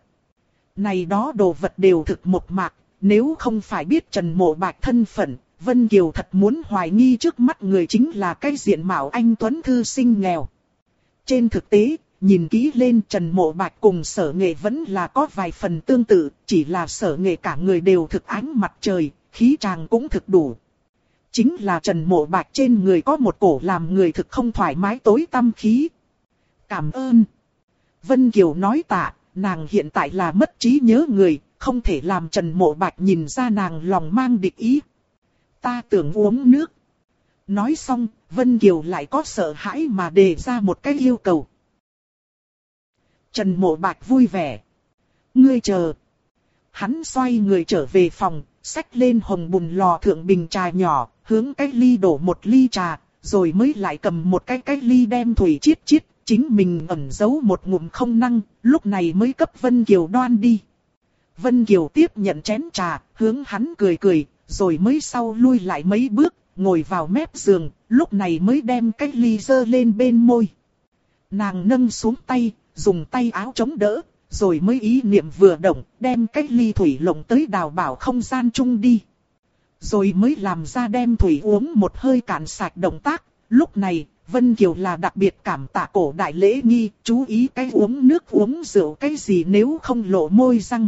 Này đó đồ vật đều thực một mạc, nếu không phải biết Trần Mộ Bạch thân phận, Vân Kiều thật muốn hoài nghi trước mắt người chính là cái diện mạo anh tuấn thư sinh nghèo. Trên thực tế, nhìn kỹ lên Trần Mộ Bạch cùng Sở Nghệ vẫn là có vài phần tương tự, chỉ là Sở Nghệ cả người đều thực ánh mặt trời, khí chàng cũng thực đủ. Chính là Trần Mộ Bạch trên người có một cổ làm người thực không thoải mái tối tăm khí. Cảm ơn. Vân Kiều nói tạ, nàng hiện tại là mất trí nhớ người, không thể làm Trần Mộ Bạch nhìn ra nàng lòng mang địch ý. Ta tưởng uống nước. Nói xong, Vân Kiều lại có sợ hãi mà đề ra một cái yêu cầu. Trần Mộ Bạch vui vẻ. Ngươi chờ. Hắn xoay người trở về phòng, xách lên hồng bùn lò thượng bình trà nhỏ, hướng cái ly đổ một ly trà, rồi mới lại cầm một cái ly đem thủy chiết, chính mình ẩn giấu một ngụm không năng, lúc này mới cấp Vân Kiều đoan đi. Vân Kiều tiếp nhận chén trà, hướng hắn cười, rồi mới sau lui lại mấy bước, ngồi vào mép giường, lúc này mới đem cái ly dơ lên bên môi. Nàng nâng xuống tay, dùng tay áo chống đỡ, rồi mới ý niệm vừa động, đem cái ly thủy lộng tới đào bảo không gian chung đi. Rồi mới làm ra đem thủy uống một hơi cạn sạch động tác, lúc này, Vân Kiều là đặc biệt cảm tạ cổ đại lễ nghi, chú ý cái uống nước uống rượu cái gì nếu không lộ môi răng.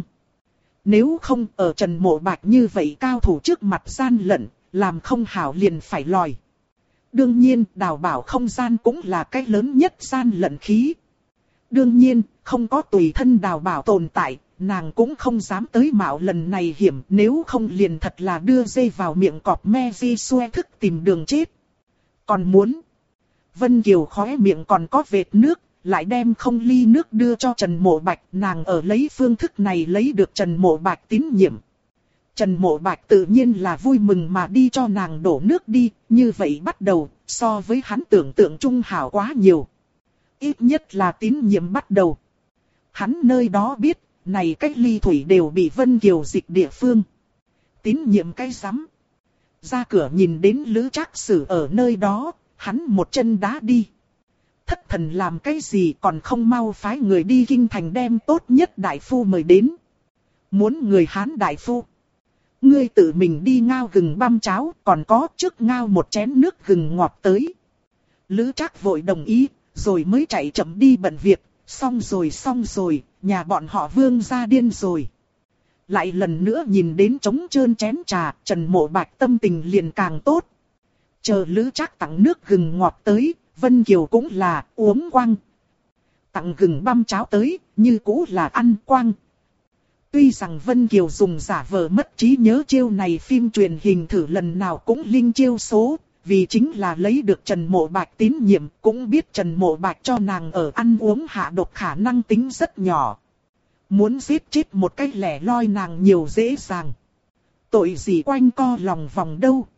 Nếu không ở Trần Mộ Bạch như vậy cao thủ trước mặt gian lận, làm không hảo liền phải lòi. Đương nhiên, đào bảo không gian cũng là cái lớn nhất gian lận khí. Đương nhiên, không có tùy thân đào bảo tồn tại, nàng cũng không dám tới mạo lần này hiểm, nếu không liền thật là đưa dây vào miệng cọp me vi xoe thức tìm đường chết. Còn muốn, Vân Kiều khóe miệng còn có vệt nước, lại đem không ly nước đưa cho Trần Mộ Bạch, nàng ở lấy phương thức này lấy được Trần Mộ Bạch tín nhiệm. Trần Mộ Bạch tự nhiên là vui mừng mà đi cho nàng đổ nước đi, như vậy bắt đầu, so với hắn tưởng tượng trung hảo quá nhiều. Ít nhất là tín nhiệm bắt đầu. Hắn nơi đó biết, này cách ly thủy đều bị Vân Kiều dịch địa phương. Tín nhiệm cái rắm. Ra cửa nhìn đến Lữ Trác Sử ở nơi đó, hắn một chân đá đi. Thất thần làm cái gì còn không mau phái người đi kinh thành đem tốt nhất đại phu mời đến. Muốn người Hán đại phu. Ngươi tự mình đi ngao gừng băm cháo, còn có trước ngao một chén nước gừng ngọt tới. Lữ Trác vội đồng ý, rồi mới chạy chậm đi bận việc, xong rồi, nhà bọn họ Vương gia điên rồi. Lại lần nữa nhìn đến trống trơn chén trà, Trần Mộ Bạch tâm tình liền càng tốt. Chờ Lữ Trác tặng nước gừng ngọt tới, Vân Kiều cũng là uống quăng. Tặng gừng băm cháo tới, như cũ là ăn quăng. Tuy rằng Vân Kiều dùng giả vờ mất trí nhớ chiêu này phim truyền hình thử lần nào cũng linh chiêu số, vì chính là lấy được Trần Mộ Bạch tín nhiệm, cũng biết Trần Mộ Bạch cho nàng ở ăn uống hạ độc khả năng tính rất nhỏ. Muốn giết chết một cách lẻ loi nàng nhiều dễ dàng. Tội gì quanh co lòng vòng đâu.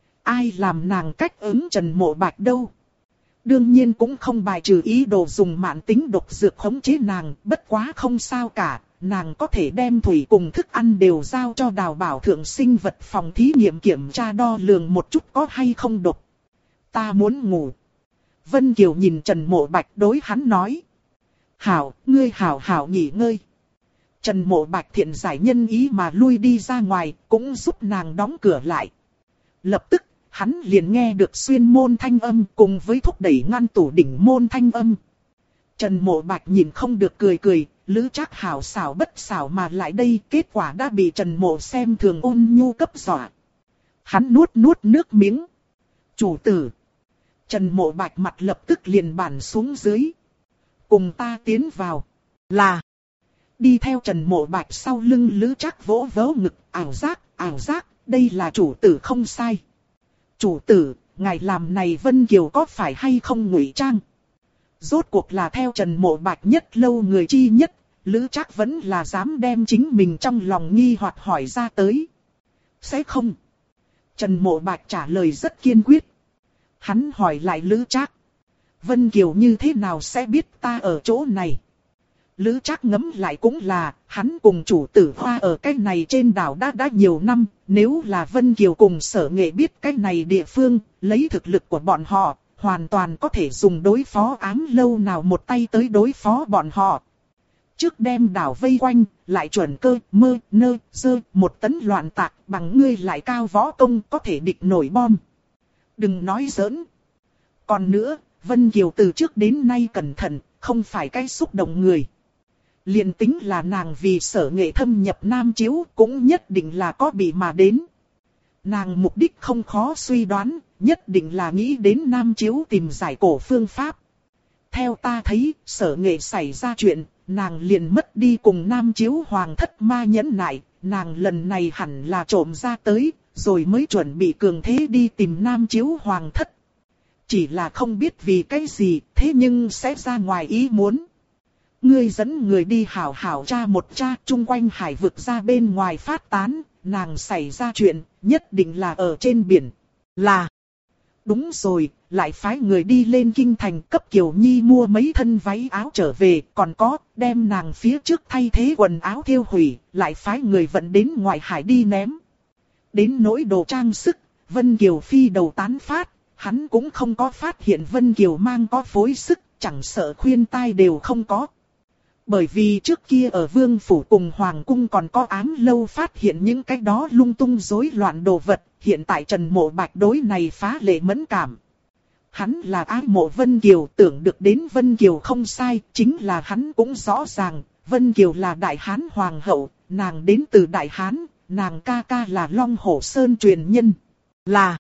Ai làm nàng cách ứng Trần Mộ Bạch đâu. Đương nhiên cũng không bài trừ ý đồ dùng mãn tính độc dược khống chế nàng, bất quá không sao cả. Nàng có thể đem thủy cùng thức ăn đều giao cho đào bảo thượng sinh vật phòng thí nghiệm kiểm tra đo lường một chút có hay không độc. Ta muốn ngủ. Vân Kiều nhìn Trần Mộ Bạch đối hắn nói. Hảo, ngươi hảo nghỉ ngơi. Trần Mộ Bạch thiện giải nhân ý mà lui đi ra ngoài, cũng giúp nàng đóng cửa lại. Lập tức, hắn liền nghe được xuyên môn thanh âm cùng với thúc đẩy ngăn tủ đỉnh môn thanh âm. Trần Mộ Bạch nhìn không được cười, Lữ Trác hảo xảo bất xảo mà lại đây, kết quả đã bị Trần Mộ xem thường ôn nhu cấp dọa. Hắn nuốt nước miếng. Chủ tử. Trần Mộ Bạch mặt lập tức liền bản xuống dưới. Cùng ta tiến vào. Là. Đi theo Trần Mộ Bạch sau lưng Lữ Trác vỗ ngực, ảo giác, đây là chủ tử không sai. Chủ tử, ngài làm này Vân Kiều có phải hay không ngụy trang? Rốt cuộc là theo Trần Mộ Bạch nhất lâu người chi nhất, Lữ Trác vẫn là dám đem chính mình trong lòng nghi hoặc hỏi ra tới. Sẽ không. Trần Mộ Bạch trả lời rất kiên quyết. Hắn hỏi lại Lữ Trác. Vân Kiều như thế nào sẽ biết ta ở chỗ này? Lữ Trác ngẫm lại cũng là, hắn cùng chủ tử Hoa ở cái này trên đảo đã nhiều năm, nếu là Vân Kiều cùng Sở Nghệ biết cái này địa phương, lấy thực lực của bọn họ, hoàn toàn có thể dùng đối phó Ám Lâu nào một tay tới đối phó bọn họ. Trước đem đảo vây quanh, lại chuẩn cơ, một tấn loạn tạc, bằng ngươi lại cao võ công có thể địch nổi bom. Đừng nói giỡn. Còn nữa, Vân Kiều từ trước đến nay cẩn thận, không phải cái xúc động người. Liền tính là nàng vì Sở Nghệ thâm nhập Nam Chiếu cũng nhất định là có bị mà đến. Nàng mục đích không khó suy đoán, nhất định là nghĩ đến Nam Chiếu tìm giải cổ phương pháp. Theo ta thấy, Sở Nghệ xảy ra chuyện, nàng liền mất đi cùng Nam Chiếu hoàng thất ma nhẫn nại, nàng lần này hẳn là trộm ra tới, rồi mới chuẩn bị cường thế đi tìm Nam Chiếu hoàng thất. Chỉ là không biết vì cái gì, thế nhưng sẽ ra ngoài ý muốn. Ngươi dẫn người đi hảo hảo tra một tra, chung quanh hải vực ra bên ngoài phát tán, nàng xảy ra chuyện, nhất định là ở trên biển. Là, đúng rồi, lại phái người đi lên kinh thành cấp Kiều Nhi mua mấy thân váy áo trở về, còn có, đem nàng phía trước thay thế quần áo thiêu hủy, lại phái người vận đến ngoại hải đi ném. Đến nỗi đồ trang sức, Vân Kiều phi đầu tán phát, hắn cũng không có phát hiện Vân Kiều mang có phối sức, chẳng sợ khuyên tai đều không có. Bởi vì trước kia ở Vương Phủ cùng Hoàng Cung còn có ám lâu phát hiện những cái đó lung tung rối loạn đồ vật, hiện tại Trần Mộ Bạch đối này phá lệ mẫn cảm. Hắn là ái mộ Vân Kiều, tưởng được đến Vân Kiều không sai, chính là hắn cũng rõ ràng, Vân Kiều là Đại Hán Hoàng hậu, nàng đến từ Đại Hán, nàng ca ca là Long Hổ Sơn truyền nhân. Là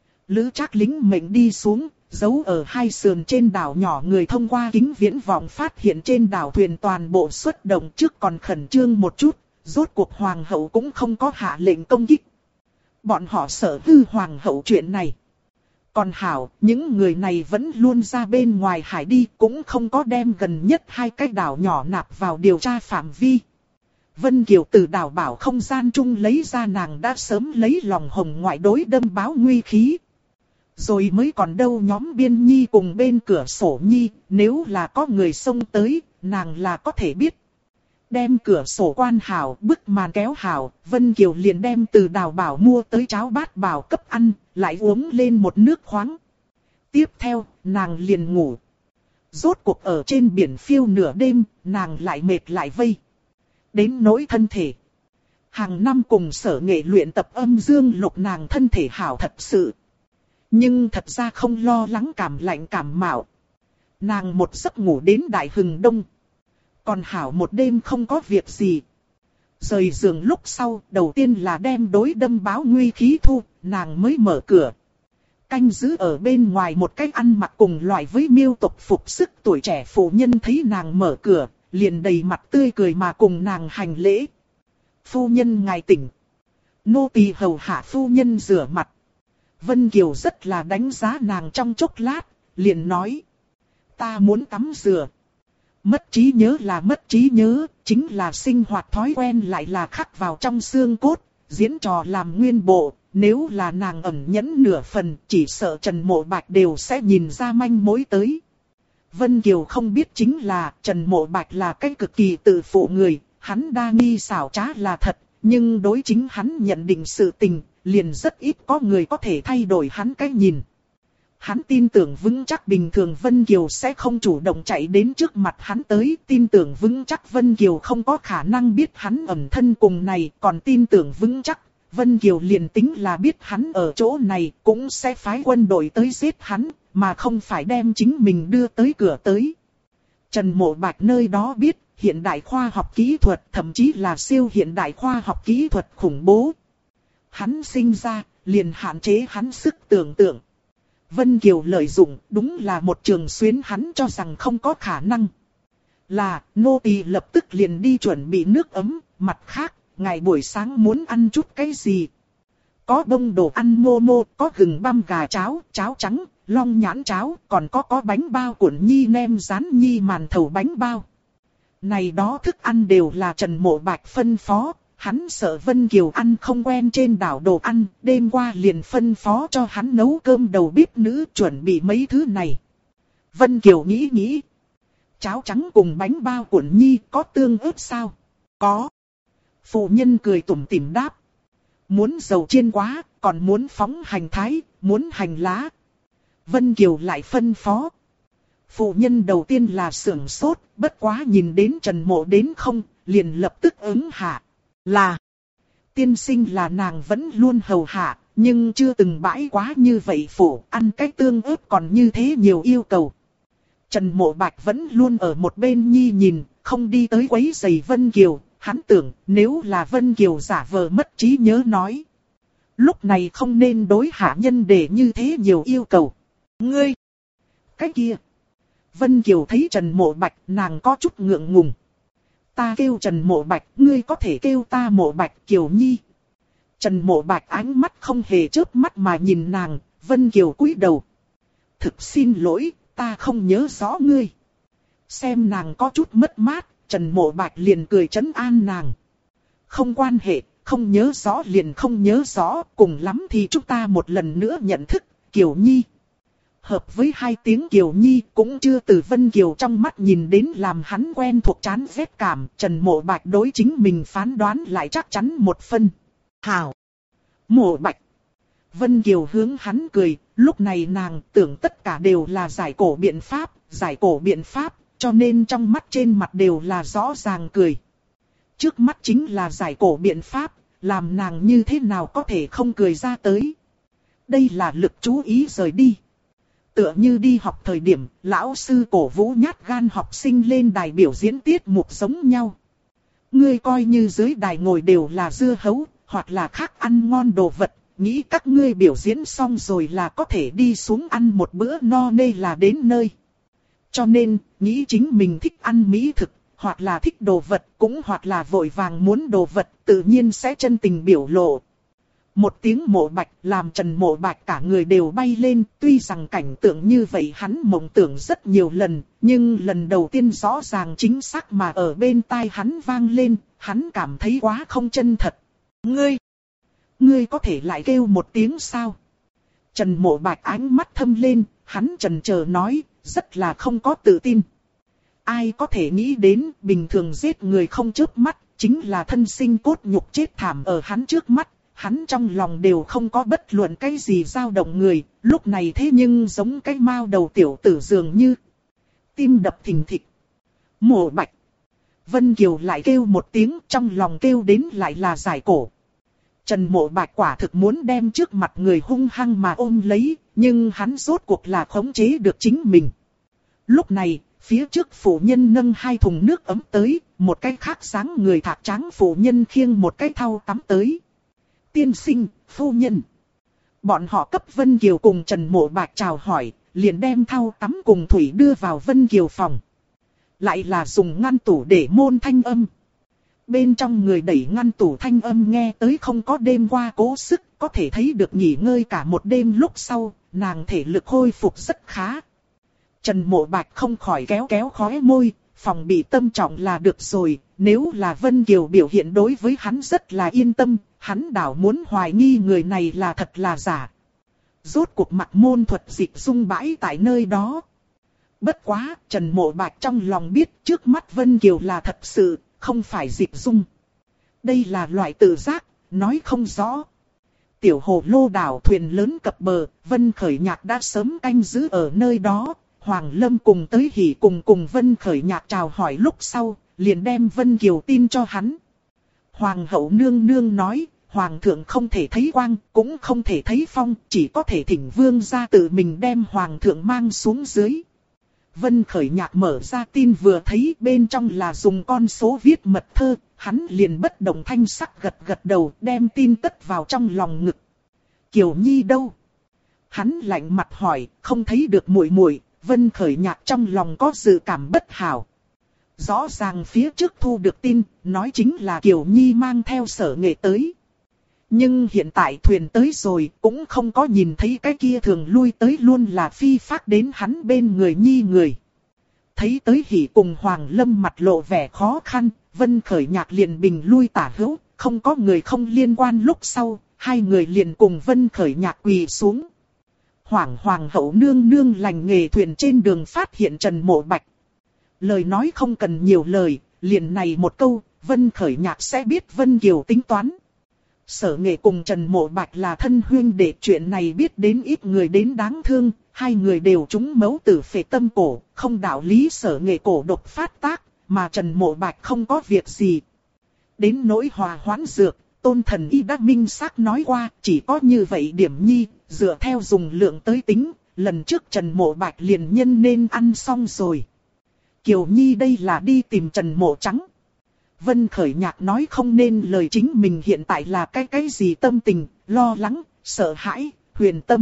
Lữ Trác lính mệnh đi xuống, giấu ở hai sườn trên đảo nhỏ người thông qua kính viễn vọng phát hiện trên đảo thuyền toàn bộ xuất động trước còn khẩn trương một chút, rốt cuộc hoàng hậu cũng không có hạ lệnh công kích. Bọn họ sợ hư hoàng hậu chuyện này. Còn hảo, những người này vẫn luôn ra bên ngoài hải đi cũng không có đem gần nhất hai cái đảo nhỏ nạp vào điều tra phạm vi. Vân Kiều từ đảo bảo không gian chung lấy ra nàng đã sớm lấy lòng hồng ngoại đối đâm báo nguy khí. Rồi mới còn đâu nhóm Biên Nhi cùng bên cửa sổ Nhi, nếu là có người xông tới, nàng là có thể biết. Đem cửa sổ quan hảo, bức màn kéo hảo, Vân Kiều liền đem từ đào bảo mua tới cháo bát bảo cấp ăn, lại uống lên một nước khoáng. Tiếp theo, nàng liền ngủ. Rốt cuộc ở trên biển phiêu nửa đêm, nàng lại mệt lại vây. Đến nỗi thân thể. Hàng năm cùng Sở Nghệ luyện tập âm dương lục nàng thân thể hảo thật sự. Nhưng thật ra không lo lắng cảm lạnh cảm mạo. Nàng một giấc ngủ đến đại hừng đông. Còn hảo một đêm không có việc gì. Rời giường lúc sau, đầu tiên là đem đối đâm báo nguy khí thu, nàng mới mở cửa. Canh giữ ở bên ngoài một cách ăn mặc cùng loại với miêu tộc phục sức tuổi trẻ phụ nhân thấy nàng mở cửa, liền đầy mặt tươi cười mà cùng nàng hành lễ. Phu nhân ngài tỉnh. Nô tỳ hầu hạ phu nhân rửa mặt. Vân Kiều rất là đánh giá nàng trong chốc lát, liền nói. Ta muốn tắm rửa. Mất trí nhớ là mất trí nhớ, chính là sinh hoạt thói quen lại là khắc vào trong xương cốt, diễn trò làm nguyên bộ. Nếu là nàng ẩn nhẫn nửa phần, chỉ sợ Trần Mộ Bạch đều sẽ nhìn ra manh mối tới. Vân Kiều không biết chính là Trần Mộ Bạch là cái cực kỳ tự phụ người, hắn đa nghi xảo trá là thật, nhưng đối chính hắn nhận định sự tình, liền rất ít có người có thể thay đổi hắn cái nhìn. Hắn tin tưởng vững chắc bình thường Vân Kiều sẽ không chủ động chạy đến trước mặt hắn tới, tin tưởng vững chắc Vân Kiều không có khả năng biết hắn ẩn thân cùng này, còn tin tưởng vững chắc Vân Kiều liền tính là biết hắn ở chỗ này cũng sẽ phái quân đội tới giết hắn, mà không phải đem chính mình đưa tới cửa tới. Trần Mộ Bạch nơi đó biết hiện đại khoa học kỹ thuật, thậm chí là siêu hiện đại khoa học kỹ thuật khủng bố. Hắn sinh ra, liền hạn chế hắn sức tưởng tượng. Vân Kiều lợi dụng, đúng là một trường xuyến hắn cho rằng không có khả năng. Là, nô tỳ lập tức liền đi chuẩn bị nước ấm, mặt khác, ngày buổi sáng muốn ăn chút cái gì? Có bông đồ ăn mô mô, có gừng băm gà cháo, cháo trắng, long nhãn cháo, còn có bánh bao cuộn nhi nem rán nhi màn thầu bánh bao. Này đó thức ăn đều là Trần Mộ Bạch phân phó, hắn sợ Vân Kiều ăn không quen trên đảo đồ ăn, đêm qua liền phân phó cho hắn nấu cơm đầu bếp nữ chuẩn bị mấy thứ này. Vân Kiều nghĩ nghĩ, cháo trắng cùng bánh bao cuộn nhi có tương ớt sao? Có. Phụ nhân cười tủm tỉm đáp. Muốn dầu chiên quá, còn muốn phóng hành thái, muốn hành lá. Vân Kiều lại phân phó. Phụ nhân đầu tiên là sưởng sốt, bất quá nhìn đến Trần Mộ đến không, liền lập tức ứng hạ. Là, tiên sinh là nàng vẫn luôn hầu hạ, nhưng chưa từng bãi quá như vậy phụ, ăn cái tương ớt còn như thế nhiều yêu cầu. Trần Mộ Bạch vẫn luôn ở một bên nhi nhìn, không đi tới quấy rầy Vân Kiều. Hắn tưởng nếu là Vân Kiều giả vờ mất trí nhớ nói. Lúc này không nên đối hạ nhân để như thế nhiều yêu cầu. Ngươi! Cái kia! Vân Kiều thấy Trần Mộ Bạch, nàng có chút ngượng ngùng. Ta kêu Trần Mộ Bạch, ngươi có thể kêu ta Mộ Bạch Kiều Nhi. Trần Mộ Bạch ánh mắt không hề chớp mắt mà nhìn nàng, Vân Kiều cúi đầu. Thực xin lỗi, ta không nhớ rõ ngươi. Xem nàng có chút mất mát, Trần Mộ Bạch liền cười trấn an nàng. Không quan hệ, không nhớ rõ liền không nhớ rõ, cùng lắm thì chúng ta một lần nữa nhận thức, Kiều Nhi. Hợp với hai tiếng Kiều Nhi cũng chưa từ Vân Kiều trong mắt nhìn đến làm hắn quen thuộc chán ghét cảm. Trần Mộ Bạch đối chính mình phán đoán lại chắc chắn một phân. Hảo! Mộ Bạch! Vân Kiều hướng hắn cười, lúc này nàng tưởng tất cả đều là giải cổ biện pháp, cho nên trong mắt trên mặt đều là rõ ràng cười. Trước mắt chính là giải cổ biện pháp, làm nàng như thế nào có thể không cười ra tới. Đây là lực chú ý rời đi. Tựa như đi học thời điểm, lão sư cổ vũ nhát gan học sinh lên đài biểu diễn tiết mục giống nhau. Ngươi coi như dưới đài ngồi đều là dưa hấu, hoặc là khác ăn ngon đồ vật, nghĩ các ngươi biểu diễn xong rồi là có thể đi xuống ăn một bữa no nê là đến nơi. Cho nên, nghĩ chính mình thích ăn mỹ thực, hoặc là thích đồ vật, cũng hoặc là vội vàng muốn đồ vật, tự nhiên sẽ chân tình biểu lộ. Một tiếng Mộ Bạch làm Trần Mộ Bạch cả người đều bay lên, tuy rằng cảnh tượng như vậy hắn mộng tưởng rất nhiều lần, nhưng lần đầu tiên rõ ràng chính xác mà ở bên tai hắn vang lên, hắn cảm thấy quá không chân thật. Ngươi có thể lại kêu một tiếng sao? Trần Mộ Bạch ánh mắt thâm lên, hắn chần chờ nói, rất là không có tự tin. Ai có thể nghĩ đến bình thường giết người không chớp mắt, chính là thân sinh cốt nhục chết thảm ở hắn trước mắt. Hắn trong lòng đều không có bất luận cái gì dao động người, lúc này thế nhưng giống cái mao đầu tiểu tử dường như. Tim đập thình thịch. Mộ Bạch. Vân Kiều lại kêu một tiếng, trong lòng kêu đến lại là giải cổ. Trần Mộ Bạch quả thực muốn đem trước mặt người hung hăng mà ôm lấy, nhưng hắn rốt cuộc là khống chế được chính mình. Lúc này, phía trước phụ nhân nâng 2 thùng nước ấm tới, một cái khác dáng người thạc tráng phụ nhân khiêng một cái thau tắm tới. Tiên sinh, phu nhân. Bọn họ cấp Vân Kiều cùng Trần Mộ Bạch chào hỏi, liền đem thau tắm cùng thủy đưa vào Vân Kiều phòng. Lại là dùng ngăn tủ để môn thanh âm. Bên trong người đẩy ngăn tủ thanh âm nghe tới không có đêm qua cố sức, có thể thấy được nghỉ ngơi cả một đêm lúc sau, nàng thể lực hồi phục rất khá. Trần Mộ Bạch không khỏi kéo khóe môi, phòng bị tâm trọng là được rồi, nếu là Vân Kiều biểu hiện đối với hắn rất là yên tâm, hắn đảo muốn hoài nghi người này là thật là giả. Rốt cuộc mặt môn thuật dịch dung bãi tại nơi đó. Bất quá, Trần Mộ Bạch trong lòng biết trước mắt Vân Kiều là thật sự, không phải dịch dung. Đây là loại tự giác, nói không rõ. Tiểu hồ lô đảo thuyền lớn cập bờ, Vân Khởi Nhạc đã sớm canh giữ ở nơi đó. Hoàng Lâm cùng tới hỉ cùng Vân Khởi Nhạc chào hỏi lúc sau, liền đem Vân Kiều tin cho hắn. Hoàng hậu nương nương nói, Hoàng thượng không thể thấy quang, cũng không thể thấy phong, chỉ có thể thỉnh vương ra tự mình đem Hoàng thượng mang xuống dưới. Vân Khởi Nhạc mở ra tin vừa thấy bên trong là dùng con số viết mật thơ, hắn liền bất động thanh sắc gật đầu đem tin cất vào trong lòng ngực. Kiều Nhi đâu? Hắn lạnh mặt hỏi, không thấy được muội muội. Vân Khởi Nhạc trong lòng có dự cảm bất hảo. Rõ ràng phía trước thu được tin, nói chính là Kiều Nhi mang theo Sở Nghệ tới. Nhưng hiện tại thuyền tới rồi, cũng không có nhìn thấy cái kia thường lui tới luôn là phi phác đến hắn bên người Nhi người. Thấy tới hỉ cùng Hoàng Lâm mặt lộ vẻ khó khăn, Vân Khởi Nhạc liền bình lui tả hữu, không có người không liên quan lúc sau, hai người liền cùng Vân Khởi Nhạc quỳ xuống. Hoàng hậu nương nương lành nghề thuyền trên đường phát hiện Trần Mộ Bạch. Lời nói không cần nhiều lời, liền này một câu, Vân Khởi Nhạc sẽ biết Vân Kiều tính toán. Sở Nghệ cùng Trần Mộ Bạch là thân huynh đệ, chuyện này biết đến ít người đến đáng thương, hai người đều trúng mấu tử phệ tâm cổ, không đạo lý Sở Nghệ cổ độc phát tác, mà Trần Mộ Bạch không có việc gì. Đến nỗi hòa hoãn dược, Tôn Thần Y đã minh xác nói qua, chỉ có như vậy điểm nhi, dựa theo dùng lượng tới tính, lần trước Trần Mộ Bạch liền nhân nên ăn xong rồi. Kiều Nhi đây là đi tìm Trần Mộ Trắng. Vân Khởi Nhạc nói không nên lời chính mình hiện tại là cái gì tâm tình, lo lắng, sợ hãi, huyền tâm,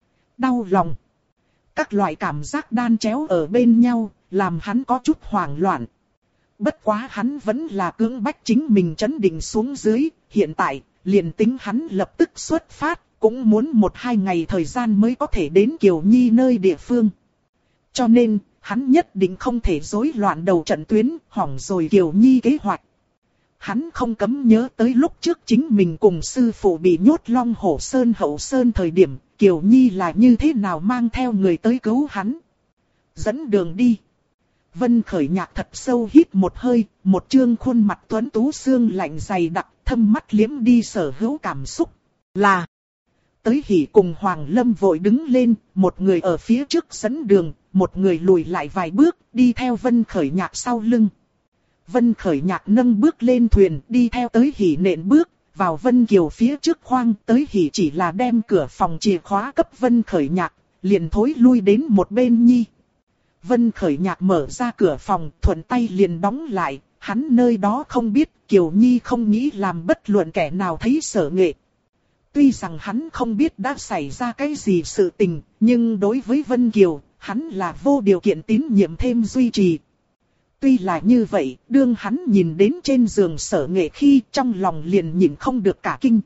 đau lòng. Các loại cảm giác đan chéo ở bên nhau, làm hắn có chút hoảng loạn. Bất quá hắn vẫn là cưỡng bách chính mình trấn định xuống dưới, hiện tại, liền tính hắn lập tức xuất phát, cũng muốn 1-2 ngày thời gian mới có thể đến Kiều Nhi nơi địa phương. Cho nên, hắn nhất định không thể rối loạn đầu trận tuyến, hỏng rồi Kiều Nhi kế hoạch. Hắn không cấm nhớ tới lúc trước chính mình cùng sư phụ bị nhốt Long Hổ Sơn Hậu Sơn thời điểm, Kiều Nhi là như thế nào mang theo người tới cứu hắn. Dẫn đường đi. Vân Khởi Nhạc thật sâu hít một hơi, một trương khuôn mặt tuấn tú xương lạnh dày đặc, thâm mắt liếm đi sở hữu cảm xúc. Là tới Hỉ cùng Hoàng Lâm vội đứng lên, một người ở phía trước dẫn đường, một người lùi lại vài bước, đi theo Vân Khởi Nhạc sau lưng. Vân Khởi Nhạc nâng bước lên thuyền, đi theo tới Hỉ nện bước, vào Vân Kiều phía trước khoang. Tới Hỉ chỉ là đem cửa phòng chìa khóa cấp Vân Khởi Nhạc, liền thối lui đến một bên nhi. Vân Khởi Nhạc mở ra cửa phòng, thuận tay liền đóng lại, hắn nơi đó không biết, Kiều Nhi không nghĩ làm bất luận kẻ nào thấy Sở Nghệ. Tuy rằng hắn không biết đã xảy ra cái gì sự tình, nhưng đối với Vân Kiều, hắn là vô điều kiện tín nhiệm thêm duy trì. Tuy là như vậy, đương hắn nhìn đến trên giường Sở Nghệ khi trong lòng liền nhìn không được cả kinh.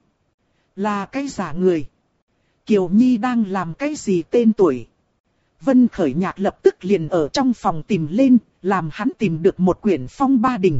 Là cái giả người. Kiều Nhi đang làm cái gì tên tuổi. Vân Khởi Nhạc lập tức liền ở trong phòng tìm lên, làm hắn tìm được một quyển Phong Ba Đình.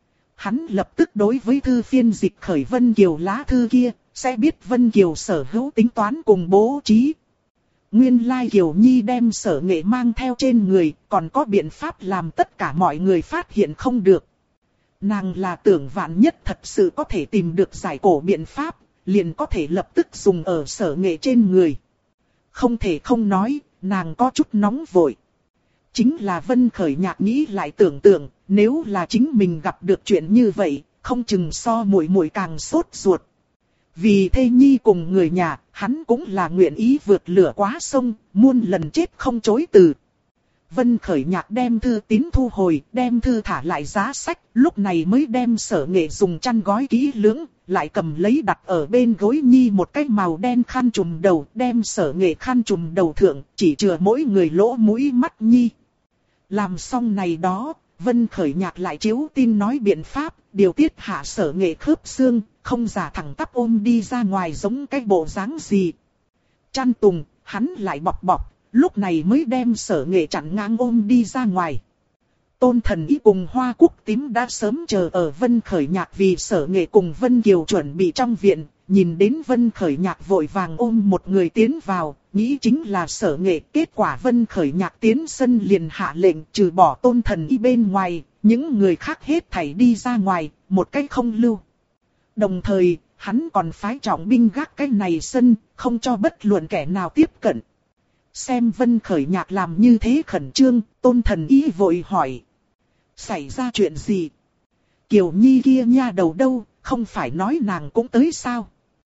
Hắn lập tức đối với thư phiên dịch khởi Vân Kiều lá thư kia, sẽ biết Vân Kiều sở hữu tính toán cùng bố trí. Nguyên lai Kiều Nhi đem Sở Nghệ mang theo trên người, còn có biện pháp làm tất cả mọi người phát hiện không được. Nàng là tưởng vạn nhất thật sự có thể tìm được giải cổ biện pháp, liền có thể lập tức dùng ở Sở Nghệ trên người. Không thể không nói, nàng có chút nóng vội. Chính là Vân Khởi Nhạc nghĩ lại tưởng tượng, nếu là chính mình gặp được chuyện như vậy, không chừng so muội muội càng sốt ruột. Vì thê nhi cùng người nhà, hắn cũng là nguyện ý vượt lửa quá sông, muôn lần chết không chối từ. Vân Khởi Nhạc đem thư tín thu hồi, đem thư thả lại giá sách, lúc này mới đem Sở Nghệ dùng chăn gói kỹ lưỡng, lại cầm lấy đặt ở bên gối nhi một cái màu đen khăn trùm đầu, đem Sở Nghệ khăn trùm đầu thượng, chỉ chừa mỗi người lỗ mũi mắt nhi. Làm xong này đó, Vân Khởi Nhạc lại chiếu tin nói biện pháp, điều tiết hạ Sở Nghệ khớp xương, không giả thẳng tắp ôm đi ra ngoài giống cái bộ dáng gì. Chăn tùng, hắn lại bọc bọc, lúc này mới đem Sở Nghệ chặn ngang ôm đi ra ngoài. Tôn Thần Y cùng Hoa Cúc Tím đã sớm chờ ở Vân Khởi Nhạc vì Sở Nghệ cùng Vân Kiều chuẩn bị trong viện, nhìn đến Vân Khởi Nhạc vội vàng ôm một người tiến vào, nghĩ chính là Sở Nghệ. Kết quả Vân Khởi Nhạc tiến sân liền hạ lệnh trừ bỏ Tôn Thần Y bên ngoài, những người khác hết thảy đi ra ngoài, một cách không lưu. Đồng thời, hắn còn phái trọng binh gác cái này sân, không cho bất luận kẻ nào tiếp cận. Xem Vân Khởi Nhạc làm như thế khẩn trương, Tôn Thần Y vội hỏi. Xảy ra chuyện gì? Kiều Nhi kia nha đầu đâu, không phải nói nàng cũng tới sao?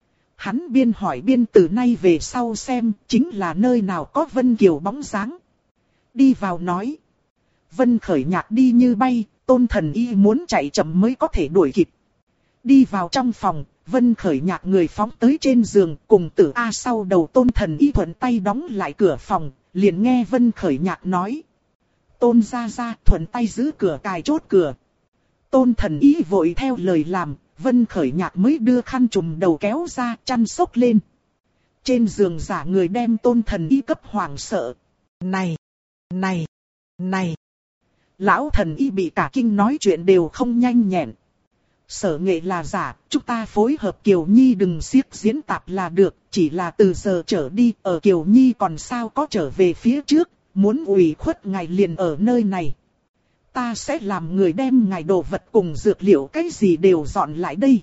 Hắn biên hỏi biên từ nay về sau xem, chính là nơi nào có Vân Kiều bóng dáng. Đi vào nói. Vân Khởi Nhạc đi như bay, Tôn Thần Y muốn chạy chậm mới có thể đuổi kịp. Đi vào trong phòng, Vân Khởi Nhạc người phóng tới trên giường, cùng Tử A sau đầu Tôn Thần Y thuận tay đóng lại cửa phòng, liền nghe Vân Khởi Nhạc nói. Tôn gia gia thuận tay giữ cửa cài chốt cửa. Tôn Thần Y vội theo lời làm, Vân Khởi Nhạc mới đưa khăn trùm đầu kéo ra chăn xốc lên. Trên giường giả người đem Tôn Thần Y cấp hoảng sợ. Này! Này! Này! Lão Thần Y bị cả kinh nói chuyện đều không nhanh nhẹn. Sở Nghệ là giả, chúng ta phối hợp Kiều Nhi đừng xiếc diễn tạp là được, chỉ là từ giờ trở đi, ở Kiều Nhi còn sao có trở về phía trước, muốn ủy khuất ngài liền ở nơi này. Ta sẽ làm người đem ngài đồ vật cùng dược liệu cái gì đều dọn lại đây.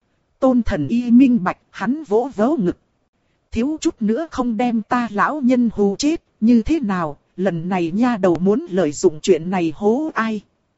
Tôn Thần Y minh bạch, hắn vỗ vỗ ngực. Thiếu chút nữa không đem ta lão nhân hù chết, như thế nào, lần này nha đầu muốn lợi dụng chuyện này hố ai.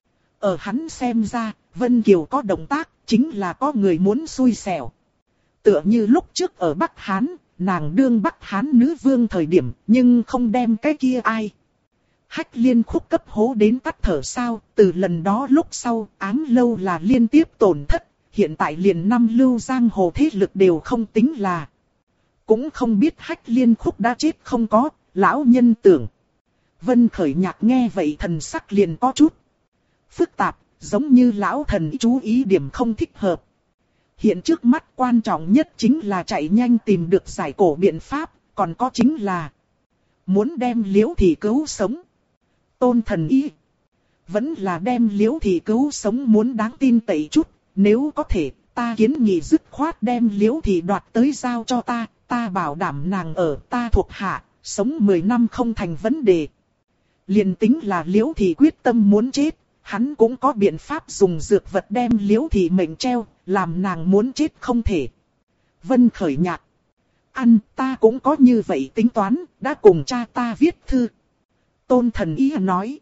Ở hắn xem ra, Vân Kiều có động tác, chính là có người muốn xui xẻo. Tựa như lúc trước ở Bắc Hán, nàng đương Bắc Hán nữ vương thời điểm, nhưng không đem cái kia ai. Hách Liên Khúc cấp hố đến tắt thở sao, từ lần đó lúc sau, Ám Lâu là liên tiếp tổn thất, hiện tại liền 5 lưu giang hồ thế lực đều không tính là. Cũng không biết Hách Liên Khúc đã chết không có, lão nhân tưởng. Vân Khởi Nhạc nghe vậy thần sắc liền có chút phức tạp, giống như lão thần chú ý điểm không thích hợp. Hiện trước mắt quan trọng nhất chính là chạy nhanh tìm được giải cổ biện pháp, còn có chính là muốn đem Liễu Thị cứu sống. Tôn thần ý vẫn là đem Liễu Thị cứu sống muốn đáng tin cậy chút, nếu có thể, ta kiến nghị dứt khoát đem Liễu Thị đoạt tới giao cho ta, ta bảo đảm nàng ở ta thuộc hạ, sống 10 năm không thành vấn đề. Liền tính là Liễu Thị quyết tâm muốn chết, hắn cũng có biện pháp dùng dược vật đem Liễu Thị mệnh treo, làm nàng muốn chết không thể. Vân Khởi Nhạc. Ăn, ta cũng có như vậy tính toán, đã cùng cha ta viết thư. Tôn thần ý nói.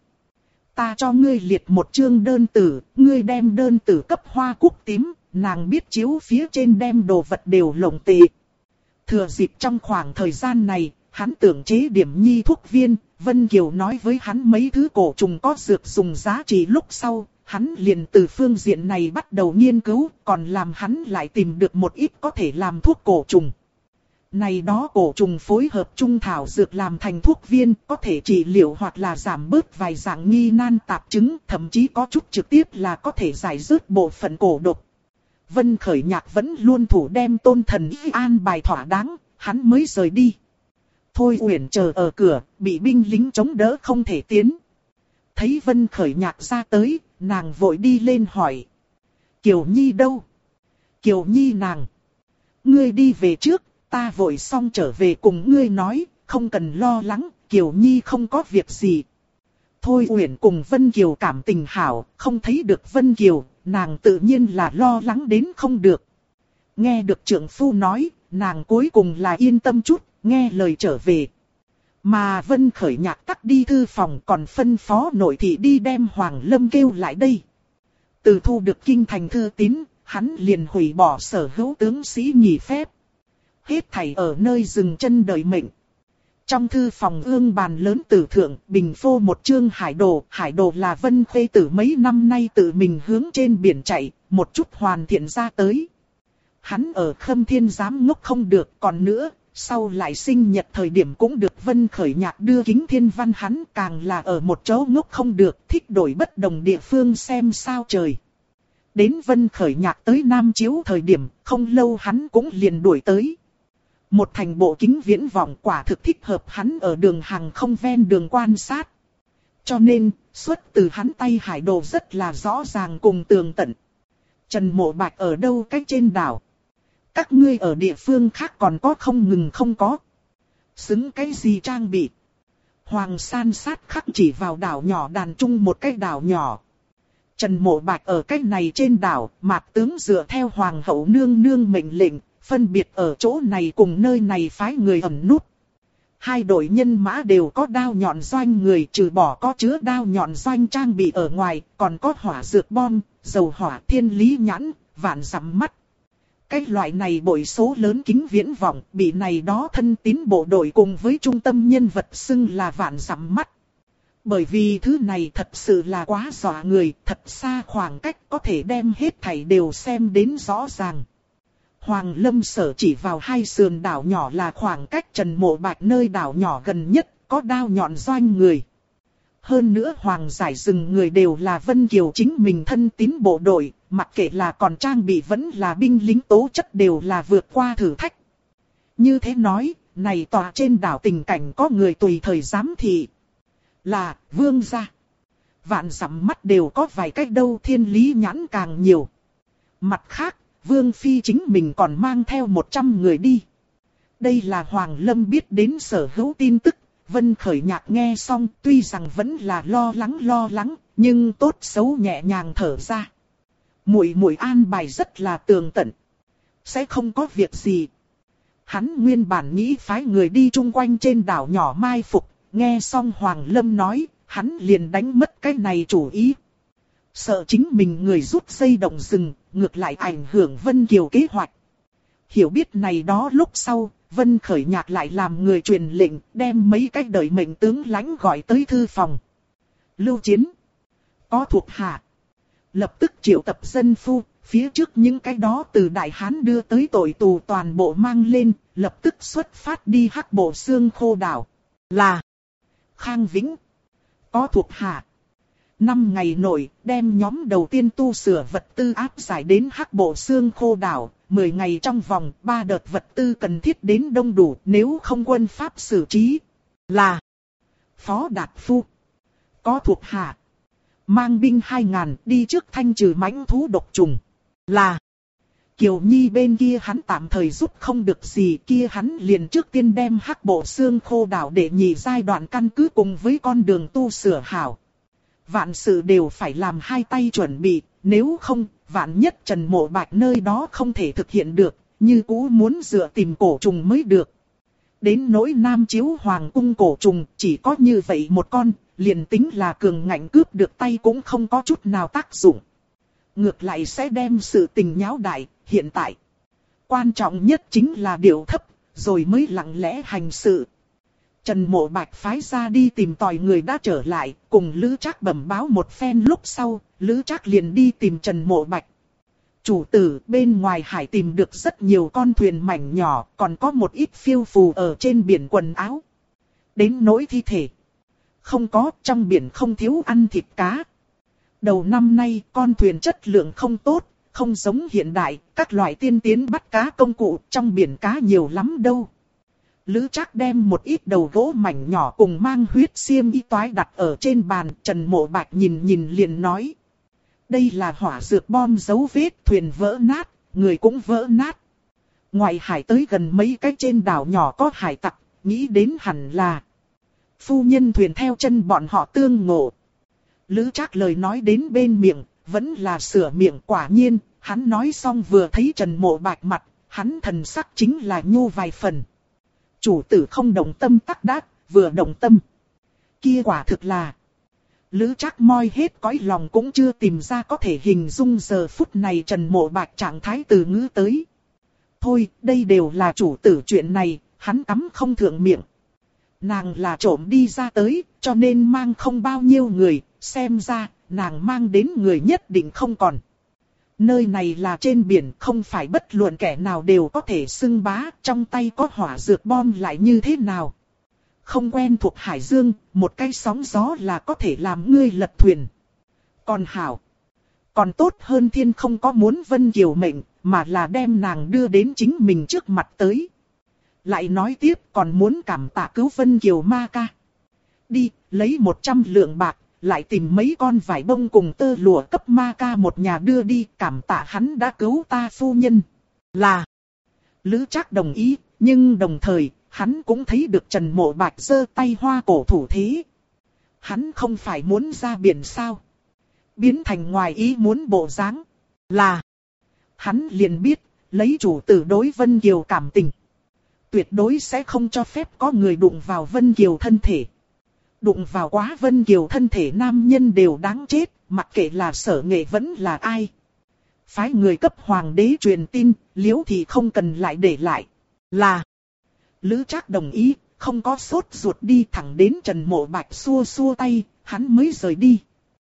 Ta cho ngươi liệt một chương đơn tử, ngươi đem đơn tử cấp hoa cúc tím, nàng biết chiếu phía trên đem đồ vật đều lồng tệ. Thừa dịp trong khoảng thời gian này, hắn tưởng chế điểm nhi thuốc viên, Vân Kiều nói với hắn mấy thứ cổ trùng có dược dùng giá trị lúc sau, hắn liền từ phương diện này bắt đầu nghiên cứu, còn làm hắn lại tìm được một ít có thể làm thuốc cổ trùng. Này đó cổ trùng phối hợp trung thảo dược làm thành thuốc viên, có thể trị liệu hoặc là giảm bớt vài dạng nghi nan tạp chứng, thậm chí có chút trực tiếp là có thể giải rớt bộ phận cổ độc. Vân Khởi Nhạc vẫn luôn thủ đem Tôn thần ý an bài thỏa đáng, hắn mới rời đi. Thôi Uyển chờ ở cửa, bị binh lính chống đỡ không thể tiến. Thấy Vân Khởi Nhạc ra tới, nàng vội đi lên hỏi. Kiều Nhi đâu? Kiều Nhi nàng. Ngươi đi về trước, ta vội xong trở về cùng ngươi nói, không cần lo lắng, Kiều Nhi không có việc gì. Thôi Uyển cùng Vân Kiều cảm tình hảo, không thấy được Vân Kiều, nàng tự nhiên là lo lắng đến không được. Nghe được trưởng phu nói, nàng cuối cùng là yên tâm chút, nghe lời trở về. Mà Vân Khởi Nhạc tắt đi thư phòng còn phân phó nội thị đi đem Hoàng Lâm kêu lại đây. Từ thu được kinh thành thư tín, hắn liền hủy bỏ sở hữu tướng sĩ nghỉ phép. Hết thảy ở nơi dừng chân đợi mệnh. Trong thư phòng ương bàn lớn tử thượng, bình phô một chương hải đồ là Vân Khuê Tử mấy năm nay tự mình hướng trên biển chạy, một chút hoàn thiện ra tới. Hắn ở Khâm Thiên Giám ngốc không được, còn nữa, sau lại sinh nhật thời điểm cũng được Vân Khởi Nhạc đưa kính thiên văn hắn, càng là ở một chỗ ngốc không được, thích đổi bất đồng địa phương xem sao trời. Đến Vân Khởi Nhạc tới Nam Chiếu thời điểm, không lâu hắn cũng liền đuổi tới. Một thành bộ kính viễn vọng quả thực thích hợp hắn ở đường hàng không ven đường quan sát. Cho nên, xuất từ hắn tay hải đồ rất là rõ ràng cùng tường tận. Trần Mộ Bạch ở đâu cách trên đảo? Các ngươi ở địa phương khác còn có không ngừng không có. Xứng cái gì trang bị? Hoàng san sát khắc chỉ vào đảo nhỏ đàn trung một cái đảo nhỏ. Trần Mộ Bạch ở cái này trên đảo, Mạc tướng dựa theo Hoàng hậu nương nương mệnh lệnh, phân biệt ở chỗ này cùng nơi này phái người ẩn nút. Hai đội nhân mã đều có đao nhọn doanh người, trừ bỏ có chứa đao nhọn doanh trang bị ở ngoài, còn có hỏa dược bom, dầu hỏa, thiên lý nhãn, vạn dặm mắt. Cái loại này bội số lớn kính viễn vọng, bị này đó thân tín bộ đội cùng với trung tâm nhân vật xưng là vạn dặm mắt. Bởi vì thứ này thật sự là quá dọa người, thật xa khoảng cách có thể đem hết thảy đều xem đến rõ ràng. Hoàng Lâm sở chỉ vào hai sườn đảo nhỏ là khoảng cách Trần Mộ Bạch nơi đảo nhỏ gần nhất, có đao nhọn doanh người. Hơn nữa Hoàng giải rừng người đều là Vân Kiều chính mình thân tín bộ đội, mặc kệ là còn trang bị vẫn là binh lính tố chất đều là vượt qua thử thách. Như thế nói, này tòa trên đảo tình cảnh có người tùy thời giám thị. Là, vương gia. Vạn dặm mắt đều có vài cách đâu, thiên lý nhãn càng nhiều. Mặt khác, Vương Phi chính mình còn mang theo 100 người đi. Đây là Hoàng Lâm biết đến sở hữu tin tức. Vân Khởi Nhạc nghe xong tuy rằng vẫn là lo lắng, nhưng tốt xấu nhẹ nhàng thở ra. Muội an bài rất là tường tận. Sẽ không có việc gì. Hắn nguyên bản nghĩ phái người đi chung quanh trên đảo nhỏ mai phục. Nghe xong Hoàng Lâm nói, hắn liền đánh mất cái này chủ ý. Sợ chính mình người rút dây động rừng, ngược lại ảnh hưởng Vân Kiều kế hoạch. hiểu biết này đó lúc sau, Vân Khởi Nhạc lại làm người truyền lệnh, đem mấy cái đợi mệnh tướng lãnh gọi tới thư phòng. Lưu Chiến, có thuộc hạ, lập tức triệu tập dân phu, phía trước những cái đó từ Đại Hán đưa tới tội tù toàn bộ mang lên, lập tức xuất phát đi Hắc Bộ Xương Khô đảo. Là Khang Vĩnh, có thuộc hạ. 5 ngày nội, đem nhóm đầu tiên tu sửa vật tư áp giải đến Hắc Bộ Xương Khô đảo. 10 ngày trong vòng, 3 đợt vật tư cần thiết đến đông đủ, nếu không quân pháp xử trí. Là Phó Đạt Phu, có thuộc hạ. Mang binh 2.000 đi trước thanh trừ mãnh thú độc trùng. Là Kiều Nhi bên kia hắn tạm thời giúp không được gì, kia hắn liền trước tiên đem Hắc Bộ Xương Khô đảo để nhị giai đoạn căn cứ cùng với con đường tu sửa hảo. Vạn sự đều phải làm hai tay chuẩn bị, nếu không, vạn nhất Trần Mộ Bạch nơi đó không thể thực hiện được, như cũ muốn dựa tìm cổ trùng mới được. Đến nỗi Nam Chiếu Hoàng cung cổ trùng, chỉ có như vậy một con, liền tính là cường ngạnh cướp được tay cũng không có chút nào tác dụng. Ngược lại sẽ đem sự tình nháo đại, hiện tại. Quan trọng nhất chính là điệu thấp, rồi mới lặng lẽ hành sự. Trần Mộ Bạch phái ra đi tìm tòi người đã trở lại, cùng Lữ Trác bẩm báo một phen lúc sau, Lữ Trác liền đi tìm Trần Mộ Bạch. Chủ tử, bên ngoài hải tìm được rất nhiều con thuyền mảnh nhỏ, còn có một ít phiêu phù ở trên biển quần áo. Đến nỗi thi thể. Không có, trong biển không thiếu ăn thịt cá. Đầu năm nay, con thuyền chất lượng không tốt, không giống hiện đại, các loại tiên tiến bắt cá công cụ trong biển cá nhiều lắm đâu. Lữ Trác đem một ít đầu gỗ mảnh nhỏ cùng mang huyết xiêm y toái đặt ở trên bàn, Trần Mộ Bạch nhìn liền nói. Đây là hỏa dược bom dấu vết, thuyền vỡ nát, người cũng vỡ nát. Ngoài hải tới gần mấy cái trên đảo nhỏ có hải tặc, nghĩ đến hẳn là phu nhân thuyền theo chân bọn họ tương ngộ. Lữ Trác lời nói đến bên miệng, vẫn là sửa miệng, quả nhiên, hắn nói xong vừa thấy Trần Mộ Bạch mặt, hắn thần sắc chính là nhô vài phần. Chủ tử không động tâm tắc đát, vừa động tâm. Kia quả thực là. Lữ Trác moi hết cõi lòng cũng chưa tìm ra có thể hình dung giờ phút này Trần Mộ Bạch trạng thái từ ngữ tới. Thôi, đây đều là chủ tử chuyện này, hắn cắm không thượng miệng. Nàng là trộm đi ra tới, cho nên mang không bao nhiêu người, xem ra, nàng mang đến người nhất định không còn. Nơi này là trên biển, không phải bất luận kẻ nào đều có thể xưng bá, trong tay có hỏa dược bom lại như thế nào. Không quen thuộc hải dương, một cái sóng gió là có thể làm ngươi lật thuyền. Còn hảo, còn tốt hơn thiên không có muốn Vân Kiều mệnh, mà là đem nàng đưa đến chính mình trước mặt tới. Lại nói tiếp còn muốn cảm tạ cứu Vân Kiều ma ca. Đi, lấy 100 lượng bạc, lại tìm mấy con vải bông cùng tơ lụa cấp ma ca một nhà đưa đi, cảm tạ hắn đã cứu ta phu nhân. Là Lữ Trác đồng ý, nhưng đồng thời, hắn cũng thấy được Trần Mộ Bạch giơ tay hoa cổ thủ thế. Hắn không phải muốn ra biển sao? Biến thành ngoài ý muốn bộ dáng. Là hắn liền biết, lấy chủ tử đối Vân Kiều cảm tình. Tuyệt đối sẽ không cho phép có người đụng vào Vân Kiều thân thể. Đụng vào quá Vân Kiều thân thể nam nhân đều đáng chết, mặc kệ là Sở Nghệ vẫn là ai. Phái người cấp hoàng đế truyền tin, Liễu thì không cần lại để lại. Là Lữ Trác đồng ý, không có sốt ruột đi thẳng đến Trần Mộ Bạch xua xua tay, hắn mới rời đi.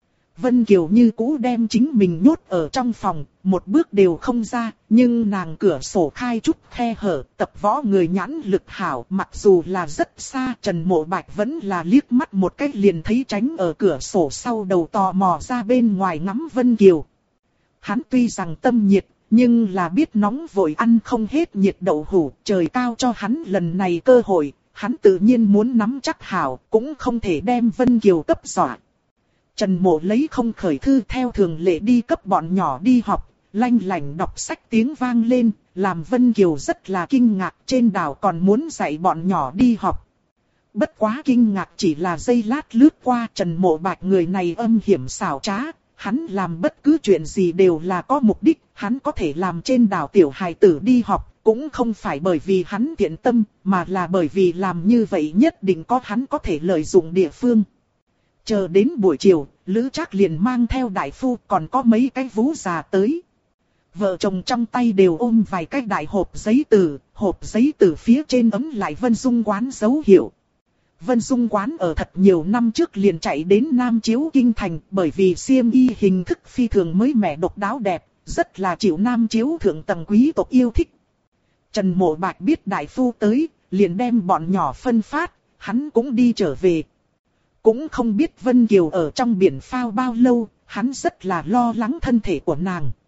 Vân Kiều như cũ đem chính mình nhốt ở trong phòng, một bước đều không ra, nhưng nàng cửa sổ khai chút khe hở, tập võ người nhãn lực hảo, mặc dù là rất xa, Trần Mộ Bạch vẫn là liếc mắt một cái liền thấy tránh ở cửa sổ sau đầu tò mò ra bên ngoài ngắm Vân Kiều. Hắn tuy rằng tâm nhiệt, nhưng là biết nóng vội ăn không hết nhiệt đậu hũ, trời cao cho hắn lần này cơ hội, hắn tự nhiên muốn nắm chắc hảo, cũng không thể đem Vân Kiều cấp dọa. Trần Mộ lấy không khởi thư theo thường lệ đi cấp bọn nhỏ đi học, lanh lảnh đọc sách tiếng vang lên, làm Vân Kiều rất là kinh ngạc, trên đảo còn muốn dạy bọn nhỏ đi học. Bất quá kinh ngạc chỉ là giây lát lướt qua, Trần Mộ Bạch người này âm hiểm xảo trá, hắn làm bất cứ chuyện gì đều là có mục đích, hắn có thể làm trên đảo tiểu hài tử đi học, cũng không phải bởi vì hắn thiện tâm, mà là bởi vì làm như vậy nhất định có hắn có thể lợi dụng địa phương. Chờ đến buổi chiều, Lữ Trác liền mang theo đại phu còn có mấy cái vú già tới. Vợ chồng trong tay đều ôm vài cái đại hộp giấy từ phía trên ấm lại Vân Dung quán dấu hiệu. Vân Dung quán ở thật nhiều năm trước liền chạy đến Nam Chiếu Kinh Thành bởi vì xiêm y hình thức phi thường mới mẻ độc đáo đẹp, rất là chịu Nam Chiếu thượng tầng quý tộc yêu thích. Trần Mộ Bạch biết đại phu tới, liền đem bọn nhỏ phân phát, hắn cũng đi trở về. Cũng không biết Vân Kiều ở trong biển phao bao lâu, hắn rất là lo lắng thân thể của nàng.